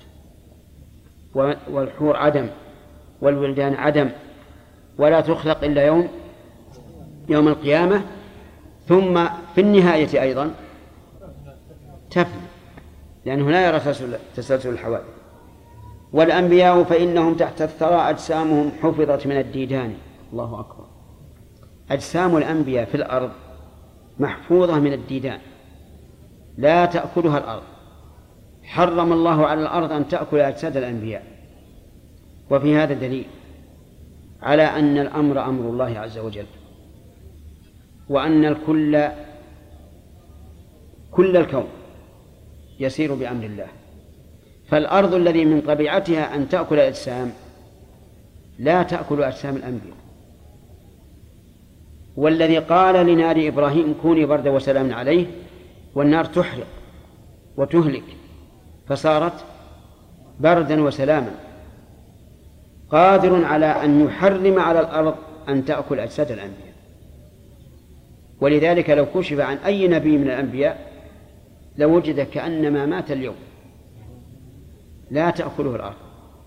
والحور عدم والولدان عدم ولا تخلق إلا يوم القيامة، ثم في النهاية أيضا تفنى، لأنه لا يرى تسلسل الحوادث. والأنبياء فإنهم تحت الثرى أجسامهم حفظت من الديدان. الله أكبر. أجسام الأنبياء في الأرض محفوظة من الديدان لا تأكلها الأرض. حرم الله على الأرض أن تأكل أجساد الأنبياء. وفي هذا دليل على أن الأمر أمر الله عز وجل، وأن كل الكون يسير بأمر الله. فالأرض الذي من طبيعتها أن تأكل الأجسام لا تأكل أجسام الأنبياء. والذي قال لنار إبراهيم كوني بردا وسلاما عليه، والنار تحرق وتهلك فصارت بردا وسلاما، قادر على أن يحرم على الأرض أن تأكل أجساد الأنبياء. ولذلك لو كشف عن أي نبي من الأنبياء لوجد كأنما مات اليوم، لا تأكله الأرض.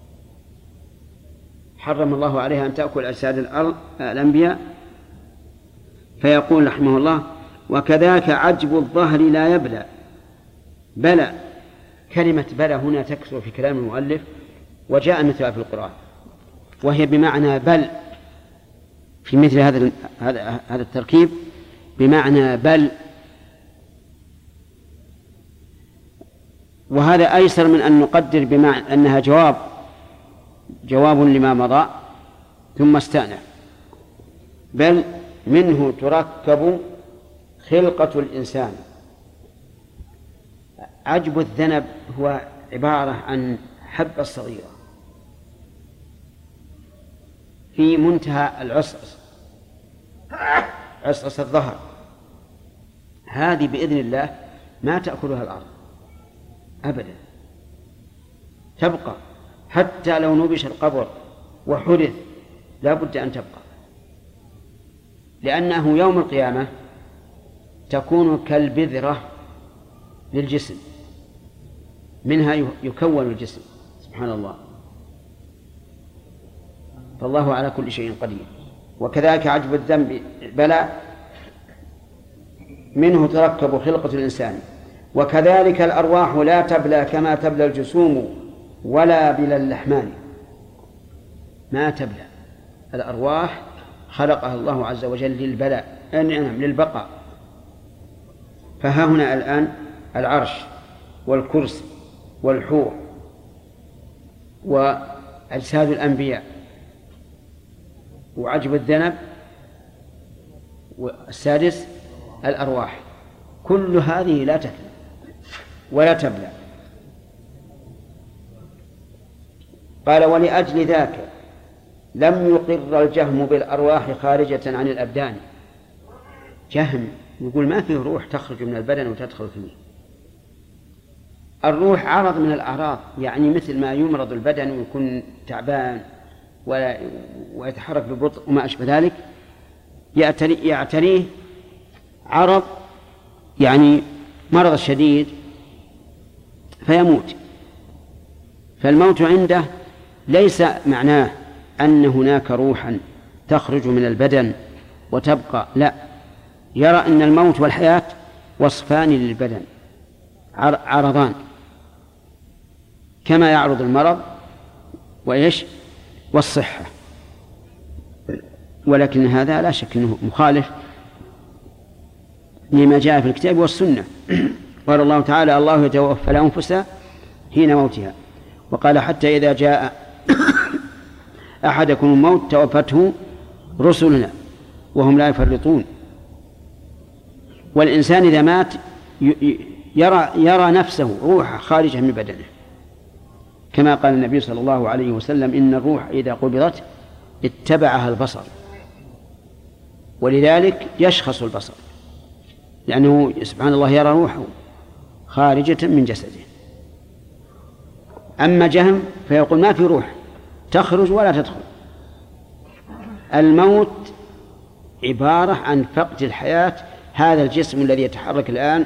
حرم الله عليها أن تأكل أجساد الأنبياء. فيقول رحمه الله: وكذاك عجب الظهر لا يبلى. بلى، كلمة بلى هنا تكثر في كلام المؤلف، وجاء مثلها في القرآن، وهي بمعنى بل. في مثل هذا التركيب بمعنى بل، وهذا أيسر من أن نقدر بمعنى أنها جواب لما مضى ثم استأنف. بل منه تركب خلقة الإنسان. عجب الذنب هو عبارة عن حبة صغيرة في منتهى العصعص، عصعص الظهر، هذه بإذن الله ما تأكلها الأرض أبدا، تبقى حتى لو نبش القبر وحدث لا بد أن تبقى، لأنه يوم القيامة تكون كالبذرة للجسم، منها يكون الجسم. سبحان الله، فالله على كل شيء قدير. وكذلك عجب الذنب بلى، منه تركب خلقة الإنسان. وكذلك الأرواح لا تبلى كما تبلى الجسوم ولا بلا اللحمان. ما تبلى الأرواح، خلقها الله عز وجل للبلاء، للبقاء. فها هنا الآن العرش والكرسي والحور أجساد الأنبياء وعجب الذنب، والسادس الأرواح. كل هذه لا تفنى ولا تبلى. قال ولأجل ذاك لم يقر الجهم بالأرواح خارجة عن الأبدان. جهم يقول ما فيه روح تخرج من البدن وتدخل فيه. الروح عرض من الأعراض، يعني مثل ما يمرض البدن ويكون تعبان ويتحرك ببطء وما أشبه ذلك، يعتريه عرض يعني مرض شديد فيموت. فالموت عنده ليس معناه أن هناك روحا تخرج من البدن وتبقى، لا، يرى أن الموت والحياة وصفان للبدن، عرضان، كما يعرض المرض وإيش والصحة. ولكن هذا لا شك أنه مخالف لما جاء في الكتاب والسنة. قال الله تعالى الله يتوفى الأنفس حين موتها، وقال حتى إذا جاء أحدكم الموت توفته رسلنا وهم لا يفرطون. والإنسان إذا مات يرى نفسه روح خارجة من بدنه، كما قال النبي صلى الله عليه وسلم إن الروح إذا قبضت اتبعها البصر، ولذلك يشخص البصر، لأنه سبحان الله يرى روحه خارجة من جسده. أما جهم فيقول ما في روح تخرج ولا تدخل. الموت عبارة عن فقد الحياة. هذا الجسم الذي يتحرك الآن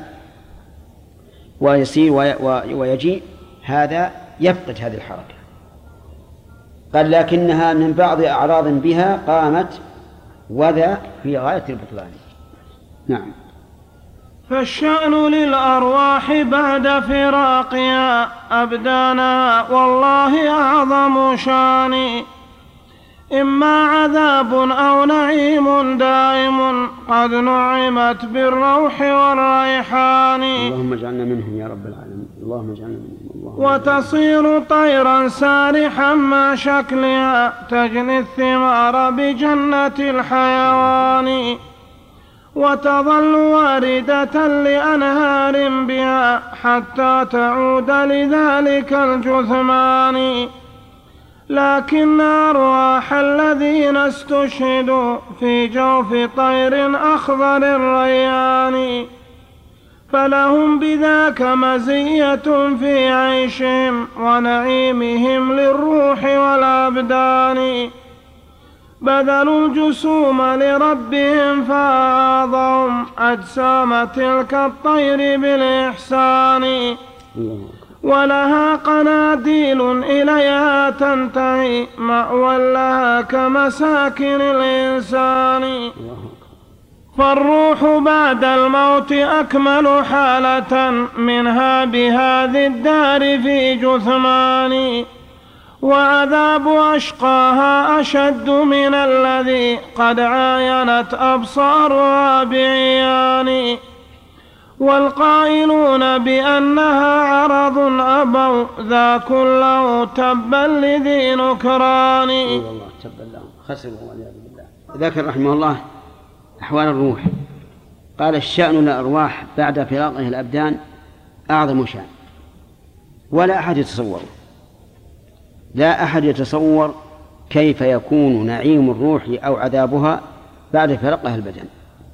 ويسير ويجيء هذا يفقد هذه الحركة. قال لكنها من بعض أعراض بها قامت وذا في غاية البطلان. نعم. فالشأن للأرواح بعد فراقها أبدانا والله أعظم شان، إما عذاب أو نعيم دائم قد نعمت بالروح والريحان. اللهم اجعلنا منهم يا رب العالمين، اللهم اجعلنا منهم. وتصير طيرا سارحا مع شكلها تجني الثمار بجنة الحيوان، وتظل واردة لأنهار بها حتى تعود لذلك الجثمان. لكن أرواح الذين استشهدوا في جوف طير أخضر الريان فلهم بذاك مزية في عيشهم ونعيمهم للروح والأبدان. بذلوا الجسوم لربهم فأعاضهم أجسام تلك الطير بالإحسان، ولها قناديل إليها تنتهي مأوى لها كمساكن الإنسان. فالروح بعد الموت أكمل حالة منها بهذه الدار في جثمان، وعذاب أشقاها أشد من الذي قد عاينت أبصارها بعيان. والقائلون بأنها عرض أبوا ذا كله تبا لذي نكران. الله تبا لهم خسروا والعياذ بالله. ذكر رحمه الله أحوال الروح. قال الشأن الأرواح بعد فراقه الأبدان أعظم شأن، ولا أحد يتصوره، لا أحد يتصور كيف يكون نعيم الروح أو عذابها بعد فراقها البدن.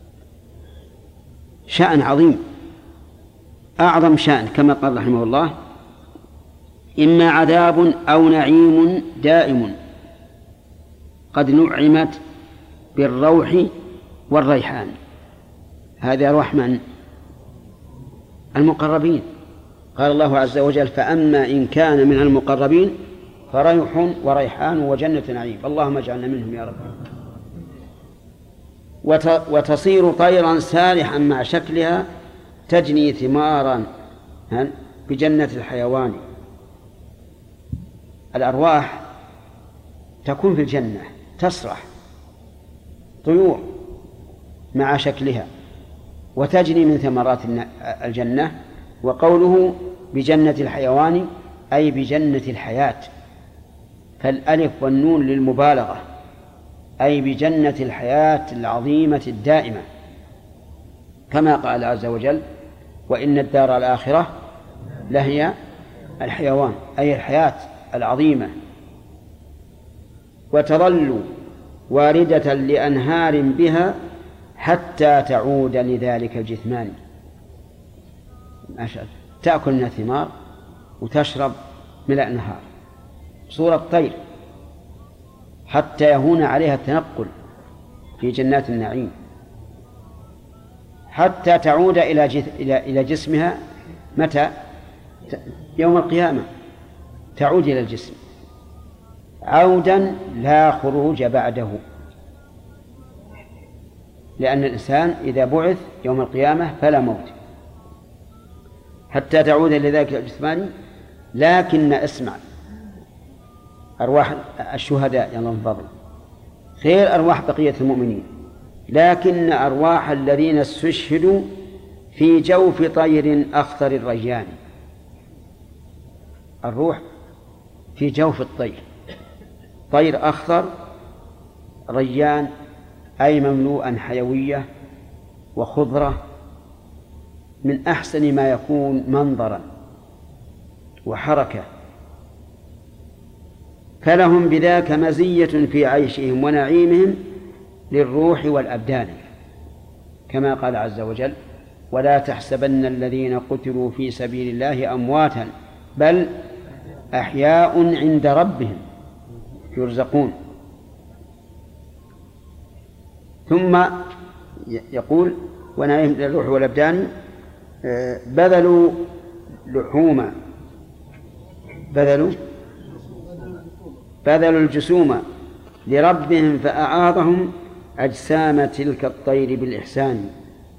شأن عظيم أعظم شأن، كما قال رحمه الله إما عذاب أو نعيم دائم قد نعمت بالروح والريحان. هذا أرواح من؟ المقربين. قال الله عز وجل فأما إن كان من المقربين فريح وريحان وجنة نعيم. اللهم اجعلنا منهم يا رب. وتصير طيرا سارحا مع شكلها تجني ثمارا بجنة الحيوان. الأرواح تكون في الجنة تسرح طيور مع شكلها وتجني من ثمرات الجنة. وقوله بجنة الحيوان أي بجنة الحياة، فالألف والنون للمبالغة، أي بجنة الحياة العظيمة الدائمة، كما قال عز وجل: وإن الدار الآخرة لهي الحيوان، أي الحياة العظيمة. وتظل واردة لأنهار بها حتى تعود لذلك الجثمان، تأكل من الثمار وتشرب من الأنهار صورة طير حتى يهون عليها التنقل في جنات النعيم، حتى تعود إلى جسمها. متى؟ يوم القيامة تعود إلى الجسم عودا لا خروج بعده، لأن الإنسان إذا بعث يوم القيامة فلا موت، حتى تعود إلى ذلك الجسمان. لكن اسمع، أرواح الشهداء يا الله من فضل خير أرواح بقية المؤمنين، لكن أرواح الذين استشهدوا في جوف طير أخضر الريان، الروح في جوف الطير، طير أخضر ريان، أي مملوءا حيوية وخضرة من أحسن ما يكون منظرا وحركة، فلهم بذاك مزية في عيشهم ونعيمهم للروح والأبدان، كما قال عز وجل: ولا تحسبن الذين قتلوا في سبيل الله أمواتا بل أحياء عند ربهم يرزقون. ثم يقول: ونعيم للروح والأبدان بذلوا الجسوم لربهم فأعاضهم أجسام تلك الطير بالإحسان،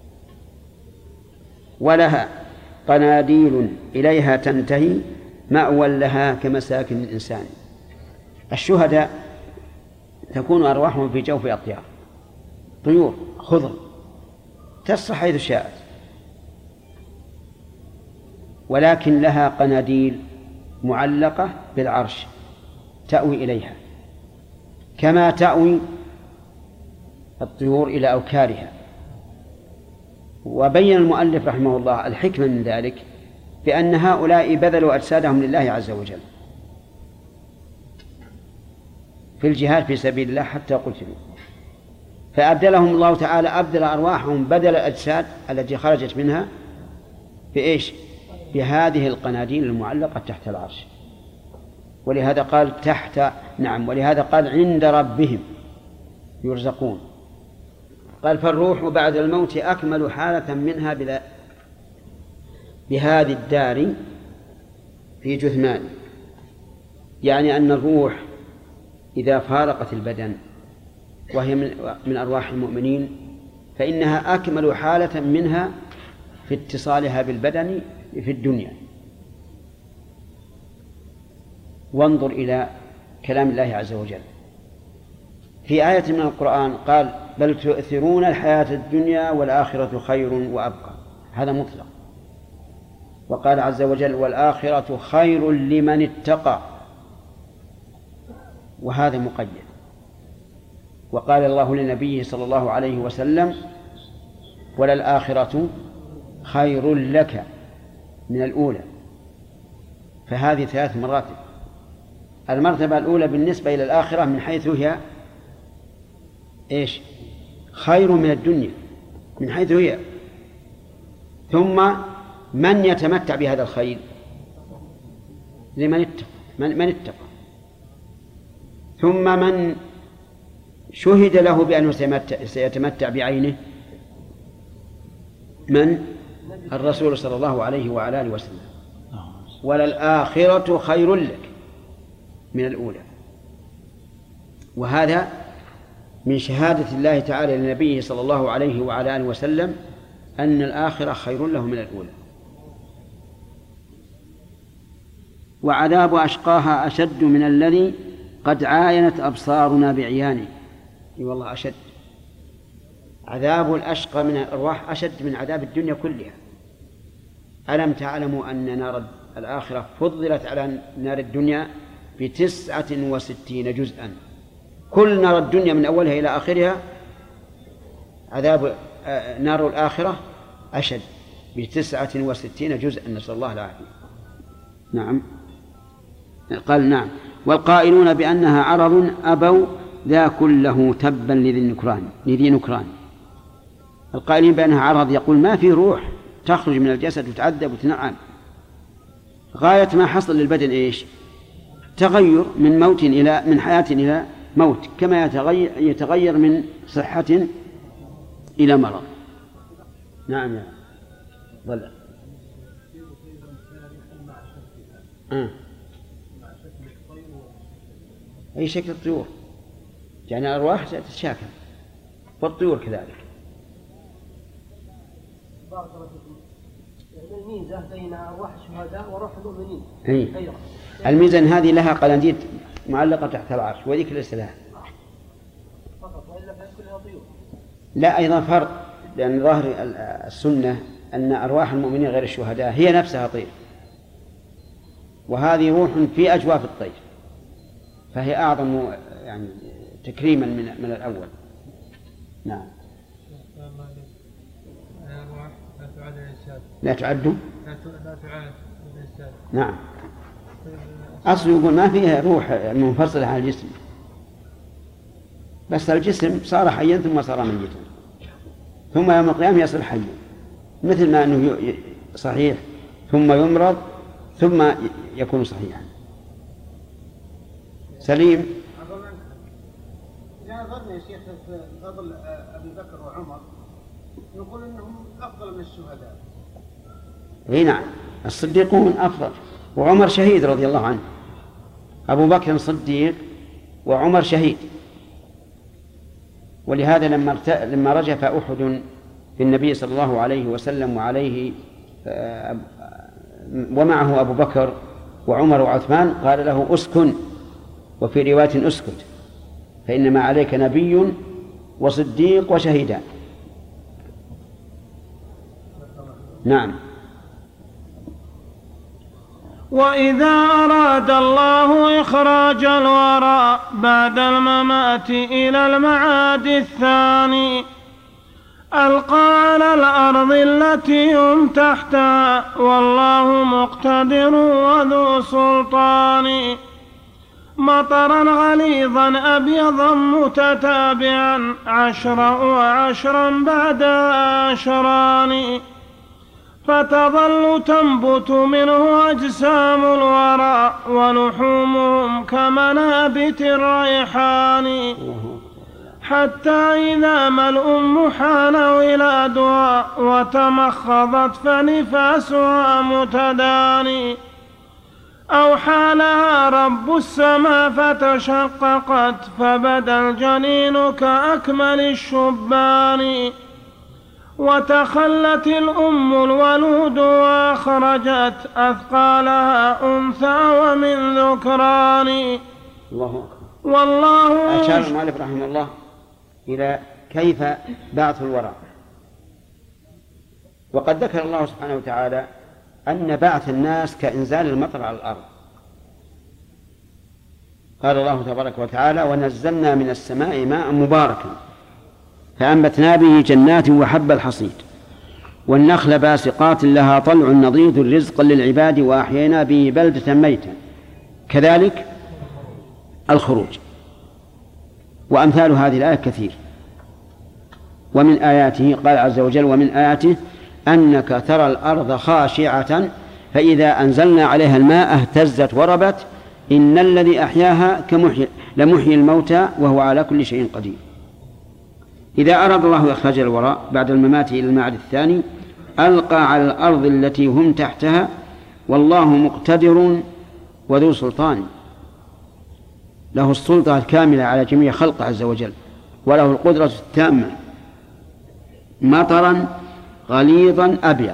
ولها قناديل إليها تنتهي مأوى لها كمساكن الإنسان. الشهداء تكون أرواحهم في جوف أطيار، طيور خضر تسرح حيث شاءت، ولكن لها قناديل معلقة بالعرش تأوي إليها كما تأوي الطيور إلى أوكارها. وبين المؤلف رحمه الله الحكمة من ذلك بأن هؤلاء بذلوا أجسادهم لله عز وجل في الجهاد في سبيل الله حتى قتلوا، فأبدلهم الله تعالى، أبدل أرواحهم بدل الأجساد التي خرجت منها بإيش؟ بهذه القناديل المعلقة تحت العرش. ولهذا قال ولهذا قال عند ربهم يرزقون. قال: فالروح بعد الموت أكمل حالة منها بهذه الدار في جثمان، يعني أن الروح إذا فارقت البدن وهي من أرواح المؤمنين فإنها أكمل حالة منها في اتصالها بالبدن في الدنيا. وانظر إلى كلام الله عز وجل في آية من القرآن قال: بل تؤثرون الحياة الدنيا والآخرة خير وأبقى، هذا مطلق. وقال عز وجل: والآخرة خير لمن اتقى، وهذا مقيد. وقال الله لنبيه صلى الله عليه وسلم: وللآخرة خير لك من الأولى. فهذه 3 مراتب. المرتبة الأولى بالنسبة إلى الآخرة من حيث هي إيش؟ خير من الدنيا من حيث هي. ثم من يتمتع بهذا الخير؟ لمن اتقى. ثم من شهد له بأنه سيتمتع بعينه؟ من؟ الرسول صلى الله عليه وعلى آله وسلم. وللآخرة خير لك من الأولى. وهذا من شهادة الله تعالى لنبيه صلى الله عليه وعلى آله وسلم أن الآخرة خير له من الأولى. وعذاب أشقاها أشد من الذي قد عاينت أبصارنا بعيانه. والله أشد. عذاب الأشقى من الأرواح أشد من عذاب الدنيا كلها. ألم تعلموا أن نار الآخرة فضلت على نار الدنيا ب69 جزءا، كل نار الدنيا من أولها إلى آخرها عذاب نار الآخرة أشد ب69 جزءا، نسأل الله العافية. نعم. قال نعم. والقائلون بأنها عرض أبوا ذا كله تبا لذي نكران. القائلين بأنها عرض يقول ما في روح تخرج من الجسد وتعذب وتنعم. غاية ما حصل للبدن إيش؟ تغير من حياة إلى موت، كما يتغير من صحة إلى مرض. نعم يا ظل. أي شكل الطيور، يعني أرواح تتشاكل، والطيور كذلك. بارك الله فيكم. يعني الميزة بين أرواح الشهداء وروح المؤمنين. أيضا الميزان هذه لها قلانديد معلقة تحت العرش، وذيك ليس لها. فقط وإلا فكلها طيور. لا، أيضا فرق، لأن ظاهر السنة أن أرواح المؤمنين غير الشهداء هي نفسها طير، وهذه روح في أجواف الطير، فهي أعظم يعني تكريما من الأول. نعم. لا تعد. نعم. أصل يقول ما فيها روح منفصلة عن الجسم، بس الجسم صار حيا ثم صار ميتا، ثم يوم القيامة يصير حيا، مثل ما أنه صحيح ثم يمرض ثم يكون صحيحا. سليم. لا ظن يا شيخ في فضل أبي بكر وعمر نقول إنهم أفضل من الشهداء. اي نعم، الصديقون أفضل، وعمر شهيد رضي الله عنه. أبو بكر صديق وعمر شهيد، ولهذا لما رجف أحد بالنبي صلى الله عليه وسلم وعليه ومعه أبو بكر وعمر وعثمان قال له اسكن، وفي رواية اسكت، فإنما عليك نبي وصديق وشهيدان. نعم. وإذا أراد الله إخراج الورى بعد الممات إلى المعاد الثاني ألقى على الأرض التي هم تحتها والله مقتدر وذو سلطان مطرا غليظا أبيضا متتابعا 10 و10 بعد 10 فتظل تنبت منه أجسام الورى ولحومهم كمنابت الريحان حتى إذا ما الأم حان ولادها وتمخضت فنفاسها متداني أوحى لها رب السماء فتشققت فبدا الجنين كأكمل الشبان وتخلت الأم الولود وأخرجت أثقالها أنثى ومن ذكران. الله أكبر. والله أشار المؤلف رحمه الله إلى كيف بعث الورى، وقد ذكر الله سبحانه وتعالى أن بعث الناس كإنزال المطر على الأرض. قال الله تبارك وتعالى ونزلنا من السماء ماء مباركا فأنبتنا به جنات وحب الحصيد والنخل باسقات لها طلع نضيد رزقا للعباد وأحيينا به بلدة ميتا كذلك الخروج. وأمثال هذه الآية كثير. ومن آياته قال عز وجل ومن آياته أنك ترى الأرض خاشعة فإذا أنزلنا عليها الماء اهتزت وربت إن الذي أحياها لمحيي الموتى وهو على كل شيء قدير. إذا أراد الله إخراج الوراء بعد الممات إلى المعاد الثاني ألقى على الأرض التي هم تحتها والله مقتدر وذو سلطان، له السلطة الكاملة على جميع خلقه عز وجل وله القدرة التامة. مطرا غليظا أبيض،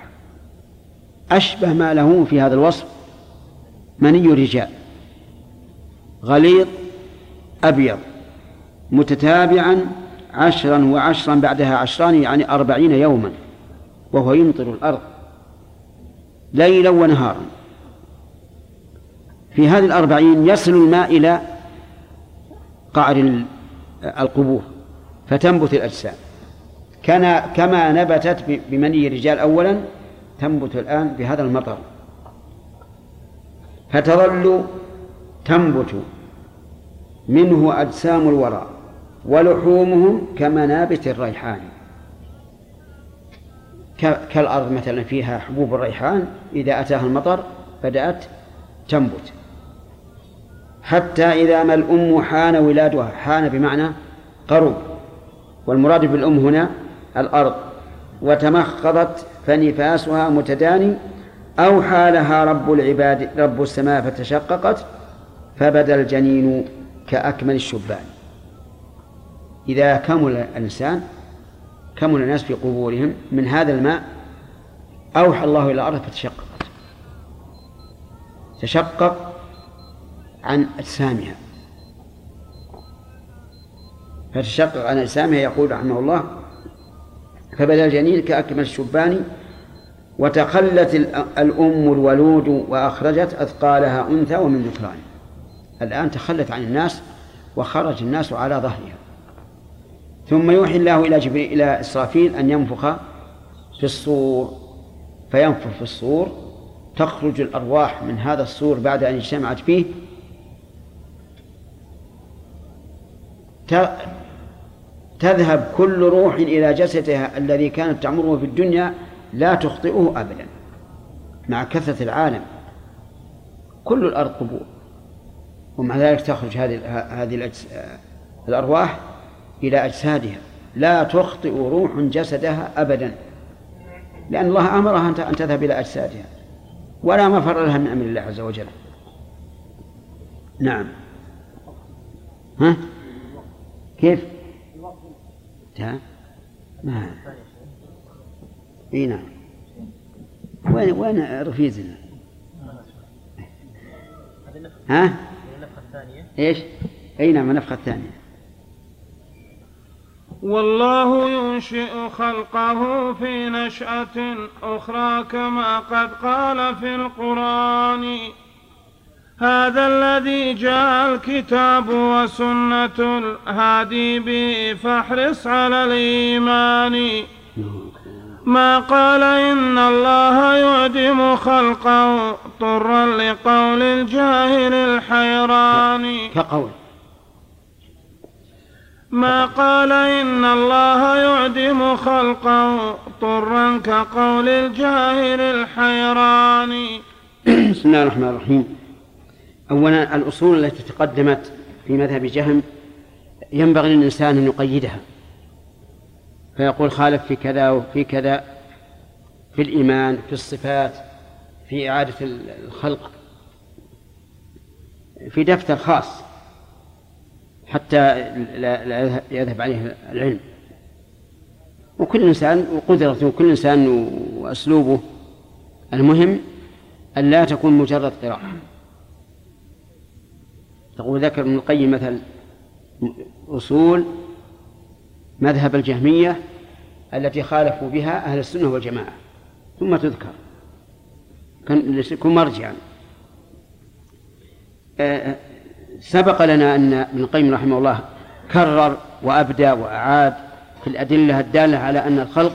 أشبه ما له في هذا الوصف مني رجال، غليظ أبيض متتابعا 10 و10 بعدها 10 يعني 40 يوما، وهو يمطر الأرض ليلا ونهارا. في هذه 40 يصل الماء إلى قعر القبور فتنبت الأجسام كما نبتت بمني الرجال أولا تنبت الآن بهذا المطر، فتظل تنبت منه أجسام الورى ولحومهم كمنابت الريحان، كالأرض مثلا فيها حبوب الريحان إذا أتاها المطر بدأت تنبت، حتى إذا ما الأم حان ولادها، حان بمعنى قرب، والمراد بالأم هنا الأرض، وتمخضت فنفاسها متداني، أوحى لها رب العباد رب السماء فتشققت فبدا الجنين كأكمل الشبان. إذا كمل الإنسان كمل الناس في قبورهم من هذا الماء أوحى الله إلى الأرض فتشققت، تشقق عن أجسامها، فتشقق عن أجسامها. يقول رحمه الله فبدا الجنين كأكمل الشبان، وتخلت الأم الولود وأخرجت أثقالها أنثى ومن ذكران. الآن تخلت عن الناس وخرج الناس على ظهرها. ثم يوحي الله إلى إسرافيل أن ينفخ في الصور، فينفخ في الصور تخرج الأرواح من هذا الصور بعد أن اجتمعت فيه، تذهب كل روح إلى جسدها الذي كانت تعمره في الدنيا لا تخطئه أبدا. مع كثرة العالم كل الأرض قبور، ومع ذلك تخرج هذه الأرواح إلى أجسادها لا تخطئ روح جسدها أبدا، لأن الله أمرها أن تذهب إلى أجسادها ولا مفر لها من أمر الله عز وجل. نعم. ها؟ كيف؟ ما نعم. وين رفيزنا؟ ها؟ إيش؟ أي نعم النفخة الثانية. والله ينشئ خلقه في نشأة أخرى كما قد قال في القرآن، هذا الذي جاء الكتاب وسنة الهادي به فاحرص على الإيمان. ما قال إن الله يعدم خلقه طرا لقول الجاهل الحيران، كقول ما قال إن الله يعدم خلقه طرا كقول الجاهل الحيران. بسم الله الرحمن الرحيم. أولا الأصول التي تقدمت في مذهب جهم ينبغي للإنسان أن يقيدها، فيقول خالف في كذا وفي كذا، في الإيمان، في الصفات، في إعادة الخلق، في دفتر خاص حتى لا يذهب عليه العلم. وكل إنسان وقدرته وكل إنسان وأسلوبه، المهم أن لا تكون مجرد قراءة. تقول ذكر ابن القيم مثل أصول مذهب الجهمية التي خالفوا بها أهل السنة والجماعة، ثم تذكر كن مرجعا. سبق لنا أن ابن القيم رحمه الله كرر وأبدى وأعاد في الأدلة الدالة على أن الخلق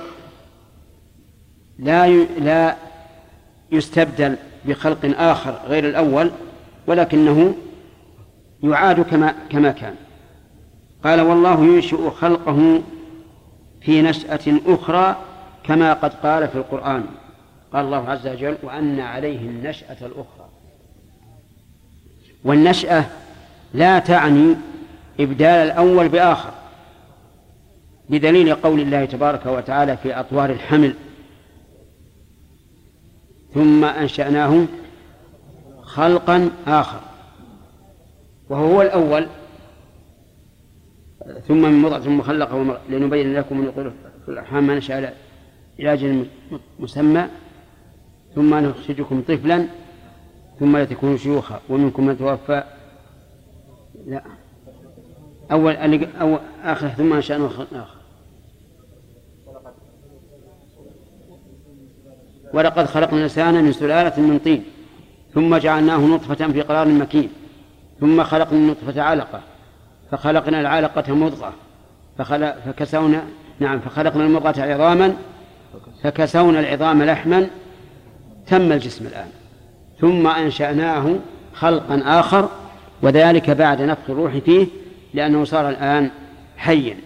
لا يستبدل بخلق آخر غير الأول، ولكنه يعاد كما كان. قال والله ينشئ خلقه في نشأة أخرى كما قد قال في القرآن. قال الله عز وجل وأن عليه النشأة الأخرى. والنشأة لا تعني إبدال الأول بآخر، بدليل قول الله تبارك وتعالى في أطوار الحمل ثم أنشأناه خلقا آخر، وهو الأول. ثم من مضغة مخلقة لنبين لكم من يقول في الأرحام ما نشاء إلى أجل مسمى ثم نخرجكم طفلا ثم لتكونوا شيوخا ومنكم من توفى. لا، أول آخر ثم أنشأناه خلقا آخر. ولقد خلقنا الإنسان من سلالة من طين ثم جعلناه نطفة في قرار مكين، ثم خلقنا النطفة علقة، فخلقنا العلقة مضغة، فخلقنا المضغة عظاما، فكسونا العظام لحما، تم الجسم الآن. ثم أنشأناه خلقا آخر، وذلك بعد نفخ الروح فيه، لأنه صار الآن حيا.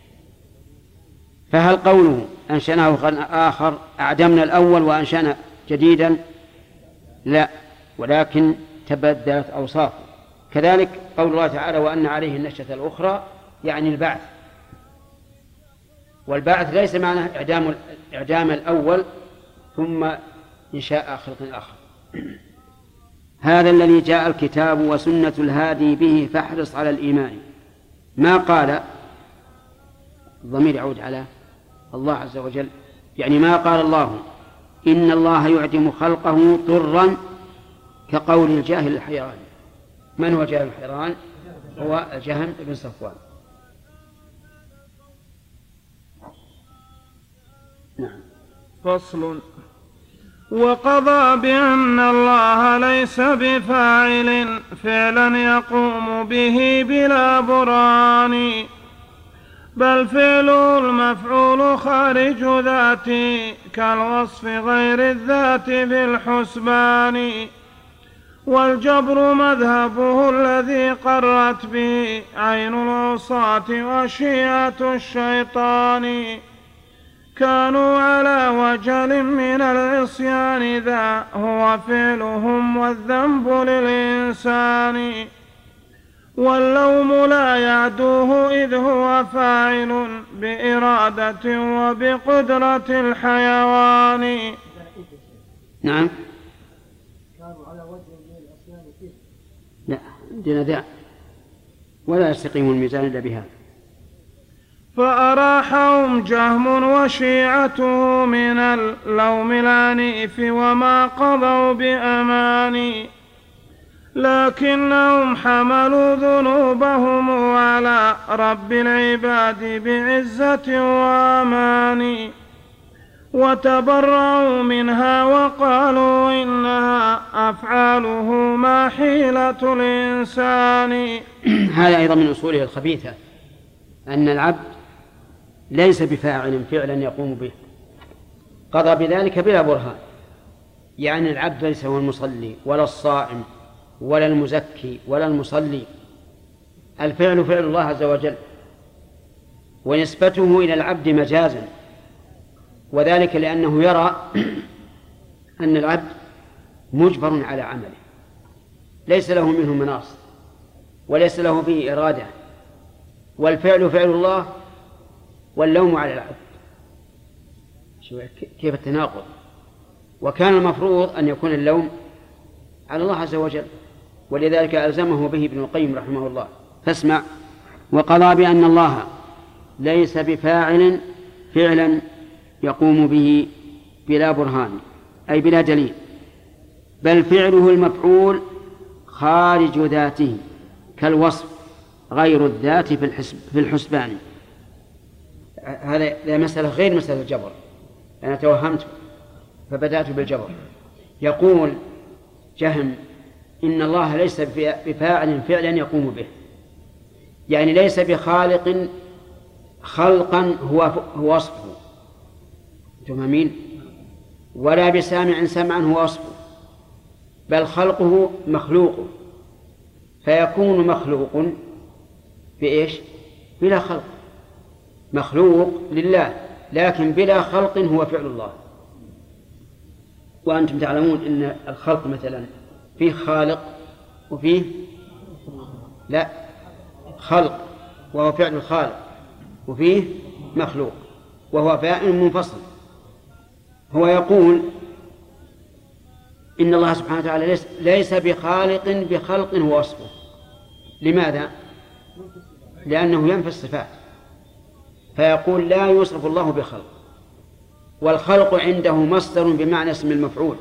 فهل قوله أنشأناه خلقا آخر أعدمنا الأول وأنشأنا جديدا؟ لا، ولكن تبدلت أوصافه. كذلك قول الله تعالى وأن عليه النشأة الأخرى، يعني البعث. والبعث ليس معناه إعدام الأول ثم إنشاء خلق آخر. هذا الذي جاء الكتاب وسنة الهادي به فاحرص على الإيمان. ما قال، الضمير يعود على الله عز وجل، يعني ما قال الله إن الله يعدم خلقه طرا كقول الجاهل الحيران. من هو جاهل الحيران؟ هو الجهم بن صفوان. نعم. فصل. وقضى بأن الله ليس بفاعل فعلا يقوم به بلا برهان، بل فعله المفعول خارج ذاته كالوصف غير الذات في الحسبان. والجبر مذهبه الذي قرت به عين العصاة وشيعة الشيطان، كانوا على وجل من العصيان ذا هو فعلهم والذنب للإنسان. واللوم لا يعدوه إذ هو فاعل بإرادة وبقدرة الحيوان. نعم. كانوا على وجه من العصيان فيه. لا، عندنا ذا ولا يستقيم الميزان إلا بها. فأراحهم جهم وشيعته من اللوم العنيف وما قضوا بأماني، لكنهم حملوا ذنوبهم على رب العباد بعزة وأمان، وتبرأوا منها وقالوا إنها أفعاله ما حيلة الإنسان. هذا أيضا من أصوله الخبيثة، أن العبد ليس بفاعل فعلا يقوم به، قضى بذلك بلا برهان. يعني العبد ليس هو المصلي ولا الصائم ولا المزكي ولا المصلي، الفعل فعل الله عز وجل، ونسبته إلى العبد مجازا، وذلك لأنه يرى أن العبد مجبر على عمله، ليس له منه مناص وليس له فيه إرادة، والفعل فعل الله واللوم على العبد. كيف التناقض؟ وكان المفروض أن يكون اللوم على الله عز وجل، ولذلك ألزمه به ابن القيم رحمه الله. فاسمع. وقضى بأن الله ليس بفاعل فعلا يقوم به بلا برهان، أي بلا دليل، بل فعله المفعول خارج ذاته كالوصف غير الذات في الحسبان. هذا مسألة غير مسألة الجبر، أنا توهمت فبدأت بالجبر. يقول جهم إن الله ليس بفاعل فعلا يقوم به، يعني ليس بخالق خلقا هو وصفه، تمامين، ولا بسامع سمعا هو وصفه، بل خلقه مخلوقه، فيكون مخلوق بإيش؟ بلا خلق، مخلوق لله لكن بلا خلق هو فعل الله. وأنتم تعلمون أن الخلق مثلا فيه خالق وفيه لا خلق وهو فعل الخالق، وفيه مخلوق وهو فاعل منفصل. هو يقول إن الله سبحانه وتعالى ليس بخالق بخلق هو وصفه. لماذا؟ لأنه ينفي الصفات، فيقول لا يوصف الله بخلق، والخلق عنده مصدر بمعنى اسم المفعول،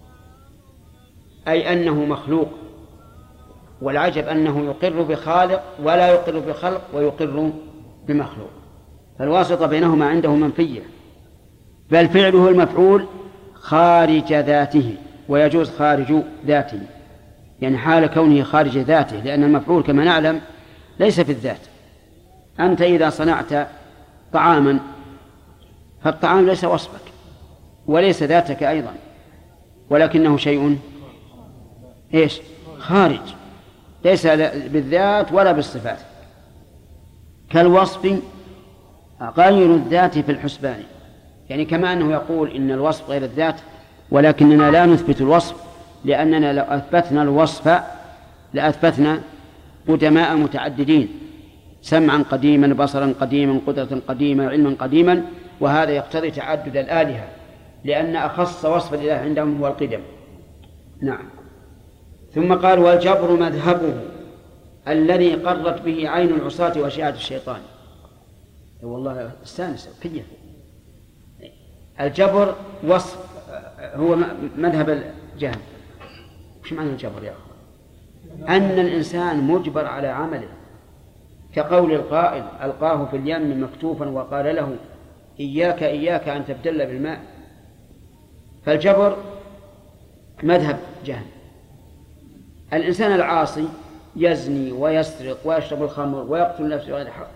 أي أنه مخلوق. والعجب أنه يقر بخالق ولا يقر بخلق ويقر بمخلوق، فالواسطة بينهما عنده منفية. بل فعله المفعول خارج ذاته ويجوز خارج ذاته، يعني حال كونه خارج ذاته، لأن المفعول كما نعلم ليس في الذات. أنت إذا صنعت طعاما فالطعام ليس وصفك وليس ذاتك أيضا، ولكنه شيء إيش؟ خارج، ليس بالذات ولا بالصفات، كالوصف غير الذات في الحسبان. يعني كما أنه يقول إن الوصف غير الذات، ولكننا لا نثبت الوصف، لأننا لو أثبتنا الوصف لأثبتنا قدماء متعددين، سمعا قديما، بصرا قديما، قدرة قديمة، علما قديما، وهذا يقتضي تعدد الآلهة، لأن أخص وصف الإله عندهم هو القدم. نعم. ثم قال: والجبر مذهبه الذي قرت به عين العصاة وشيعة الشيطان. والله استانس كيف الجبر وصف هو مذهب الجهم. وش معنى الجبر يا أخي؟ أن الإنسان مجبر على عمله، كقول القائل: ألقاه في اليم مكتوفا وقال له: إياك إياك أن تبتل بالماء. فالجبر مذهب جهم. الإنسان العاصي يزني ويسرق ويشرب الخمر ويقتل نفسه بغير حق،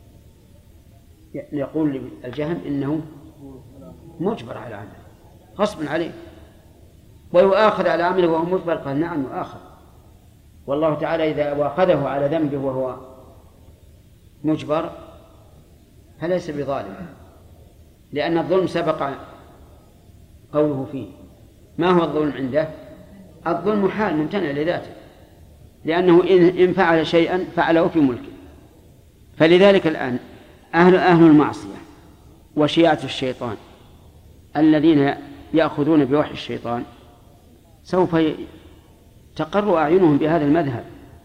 يقول الجهم إنه مجبر على عمله غصب عليه، ويؤاخذ على عمله وهو مجبر. قال: نعم يؤاخذ، والله تعالى إذا واخذه على ذنبه وهو مجبر فليس بظالم، لأن الظلم سبق قوله فيه. ما هو الظلم عنده؟ الظلم حال ممتنع لذاته، لأنه إن فعل شيئا فعله في ملكه. فلذلك الآن أهل المعصية وشيعة الشيطان الذين يأخذون بوحي الشيطان سوف تقر أعينهم بهذا المذهب.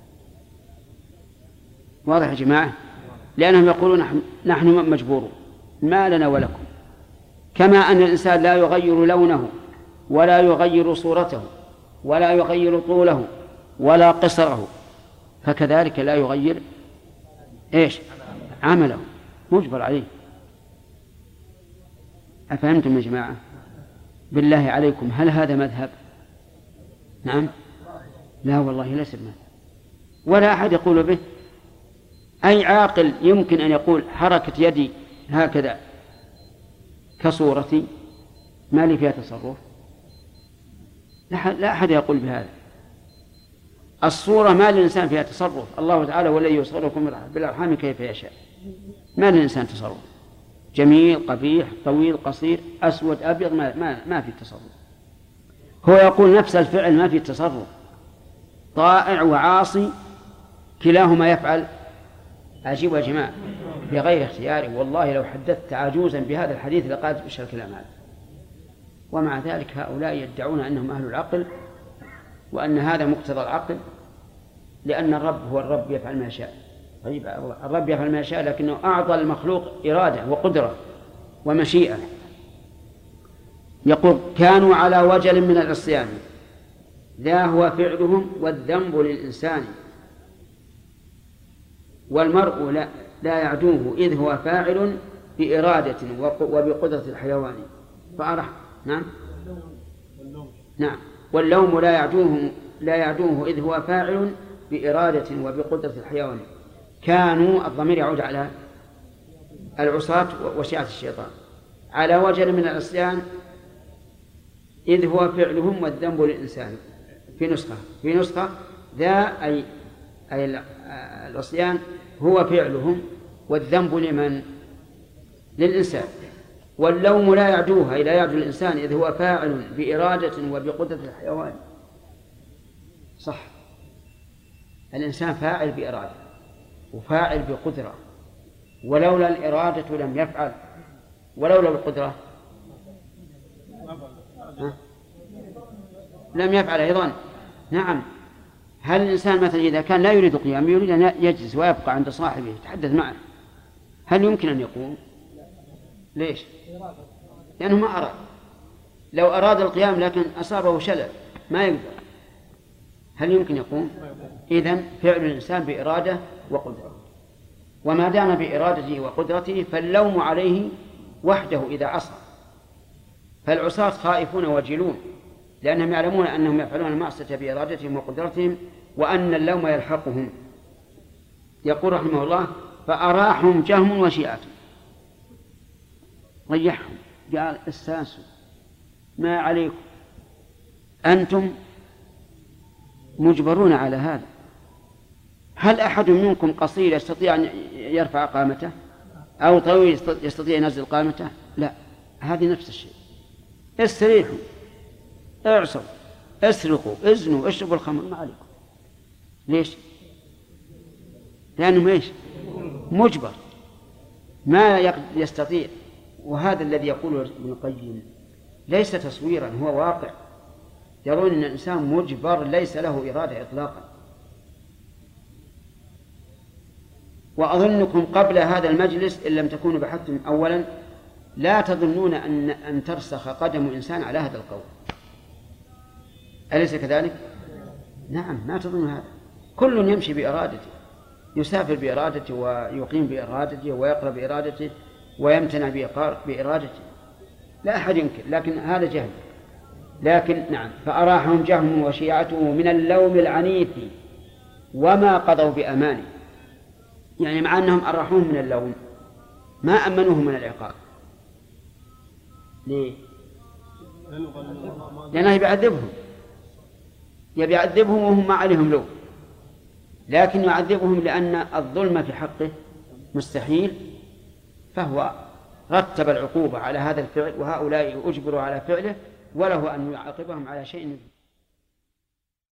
واضح يا جماعة؟ لأنهم يقولون: نحن مجبورون، ما لنا ولكم. كما أن الإنسان لا يغير لونه ولا يغير صورته ولا يغير طوله ولا قصره، فكذلك لا يغير إيش؟ عمله، مجبر عليه. أفهمتم يا جماعة؟ بالله عليكم، هل هذا مذهب؟ نعم؟ لا والله ليس مذهب، ولا أحد يقول به. أي عاقل يمكن أن يقول: حركة يدي هكذا كصورتي ما لي فيها تصرف؟ لا أحد يقول بهذا. الصورة ما للإنسان فيها تصرف، الله تعالى هو الذي يصوركم بالأرحام كيف يشاء، ما للإنسان تصرف. جميل، قبيح، طويل، قصير، أسود، أبيض، ما في تصرف. هو يقول نفس الفعل ما في تصرف، طائع وعاصي كلاهما يفعل. عجيب يا جماعة، بغير اختياره. والله لو حدثت عجوزا بهذا الحديث لقالت إيش الكلام هذا. ومع ذلك هؤلاء يدعون أنهم أهل العقل وأن هذا مقتضى العقل، لأن الرب هو الرب يفعل ما يشاء. طيب الرب يفعل ما يشاء، لكنه أعطى المخلوق إرادة وقدرة ومشيئة. يقول: كانوا على وجل من العصيان ذا هو فعلهم والذنب للإنسان، والمرء لا يعدوه إذ هو فاعل بإرادة وبقدرة الحيوان فأرح. نعم. واللوم لا يعدوه إذ هو فاعل بإرادة وبقدرة الحيوان. كانوا، الضمير يعود على العصاة وشيعة الشيطان، على وجل من العصيان إذ هو فعلهم والذنب للإنسان. في نسخة ذا أي العصيان هو فعلهم والذنب لمن؟ للإنسان. واللوم لا يعدوها، لا يعدو الإنسان إذ هو فاعل بإرادة وبقدرة الحيوان. صح، الإنسان فاعل بإرادة وفاعل بقدرة، ولولا الإرادة لم يفعل، ولولا القدرة لم يفعل أيضا. نعم. هل الإنسان مثلا إذا كان لا يريد قيام، يريد أن يجلس ويبقى عند صاحبه يتحدث معه، هل يمكن أن يقوم؟ ليش؟ لأنه ما أراد. لو أراد القيام لكن أصابه شلل ما يقدر، هل يمكن يقوم؟ إذن فعل الإنسان بإرادة وقدرة، وما دام بإرادته وقدرته فاللوم عليه وحده إذا عصى. فالعصاة خائفون وجلون لأنهم يعلمون أنهم يفعلون المعصية بإرادتهم وقدرتهم وأن اللوم يلحقهم. يقول رحمه الله: فأراحهم جهم وشيعته، ريحهم، قال: استانسوا، ما عليكم، أنتم مجبرون على هذا. هل أحد منكم قصير يستطيع أن يرفع قامته أو طويل يستطيع أن ينزل قامته؟ لا، هذه نفس الشيء. استريحوا، اعصوا، اسرقوا، ازنوا، اشربوا الخمر، ما عليكم. ليش؟ لأنه ايش؟ مجبر، ما يستطيع. وهذا الذي يقوله ابن القيم ليس تصويرا، هو واقع. يرون أن الإنسان مجبر ليس له إرادة إطلاقا. وأظنكم قبل هذا المجلس إن لم تكونوا بحثتم أولا لا تظنون أن ترسخ قدم إنسان على هذا القول، أليس كذلك؟ نعم، ما تظن هذا. كل يمشي بإرادته، يسافر بإرادته ويقيم بإرادته ويقرأ بإرادته ويمتنع بإرادته، لا أحد ينكر، لكن هذا جهل. لكن نعم، فأراحهم جهم وشيعته من اللوم العنيف وما قضوا بأمانه، يعني مع أنهم أراحوهم من اللوم ما أمنوهم من العقاب. ليه؟ لأنه يبي يعذبهم وهم ما عليهم لوم، لكن يعذبهم لأن الظلم في حقه مستحيل، فهو رتب العقوبة على هذا الفعل وهؤلاء أجبروا على فعله، وله أن يعاقبهم على شيء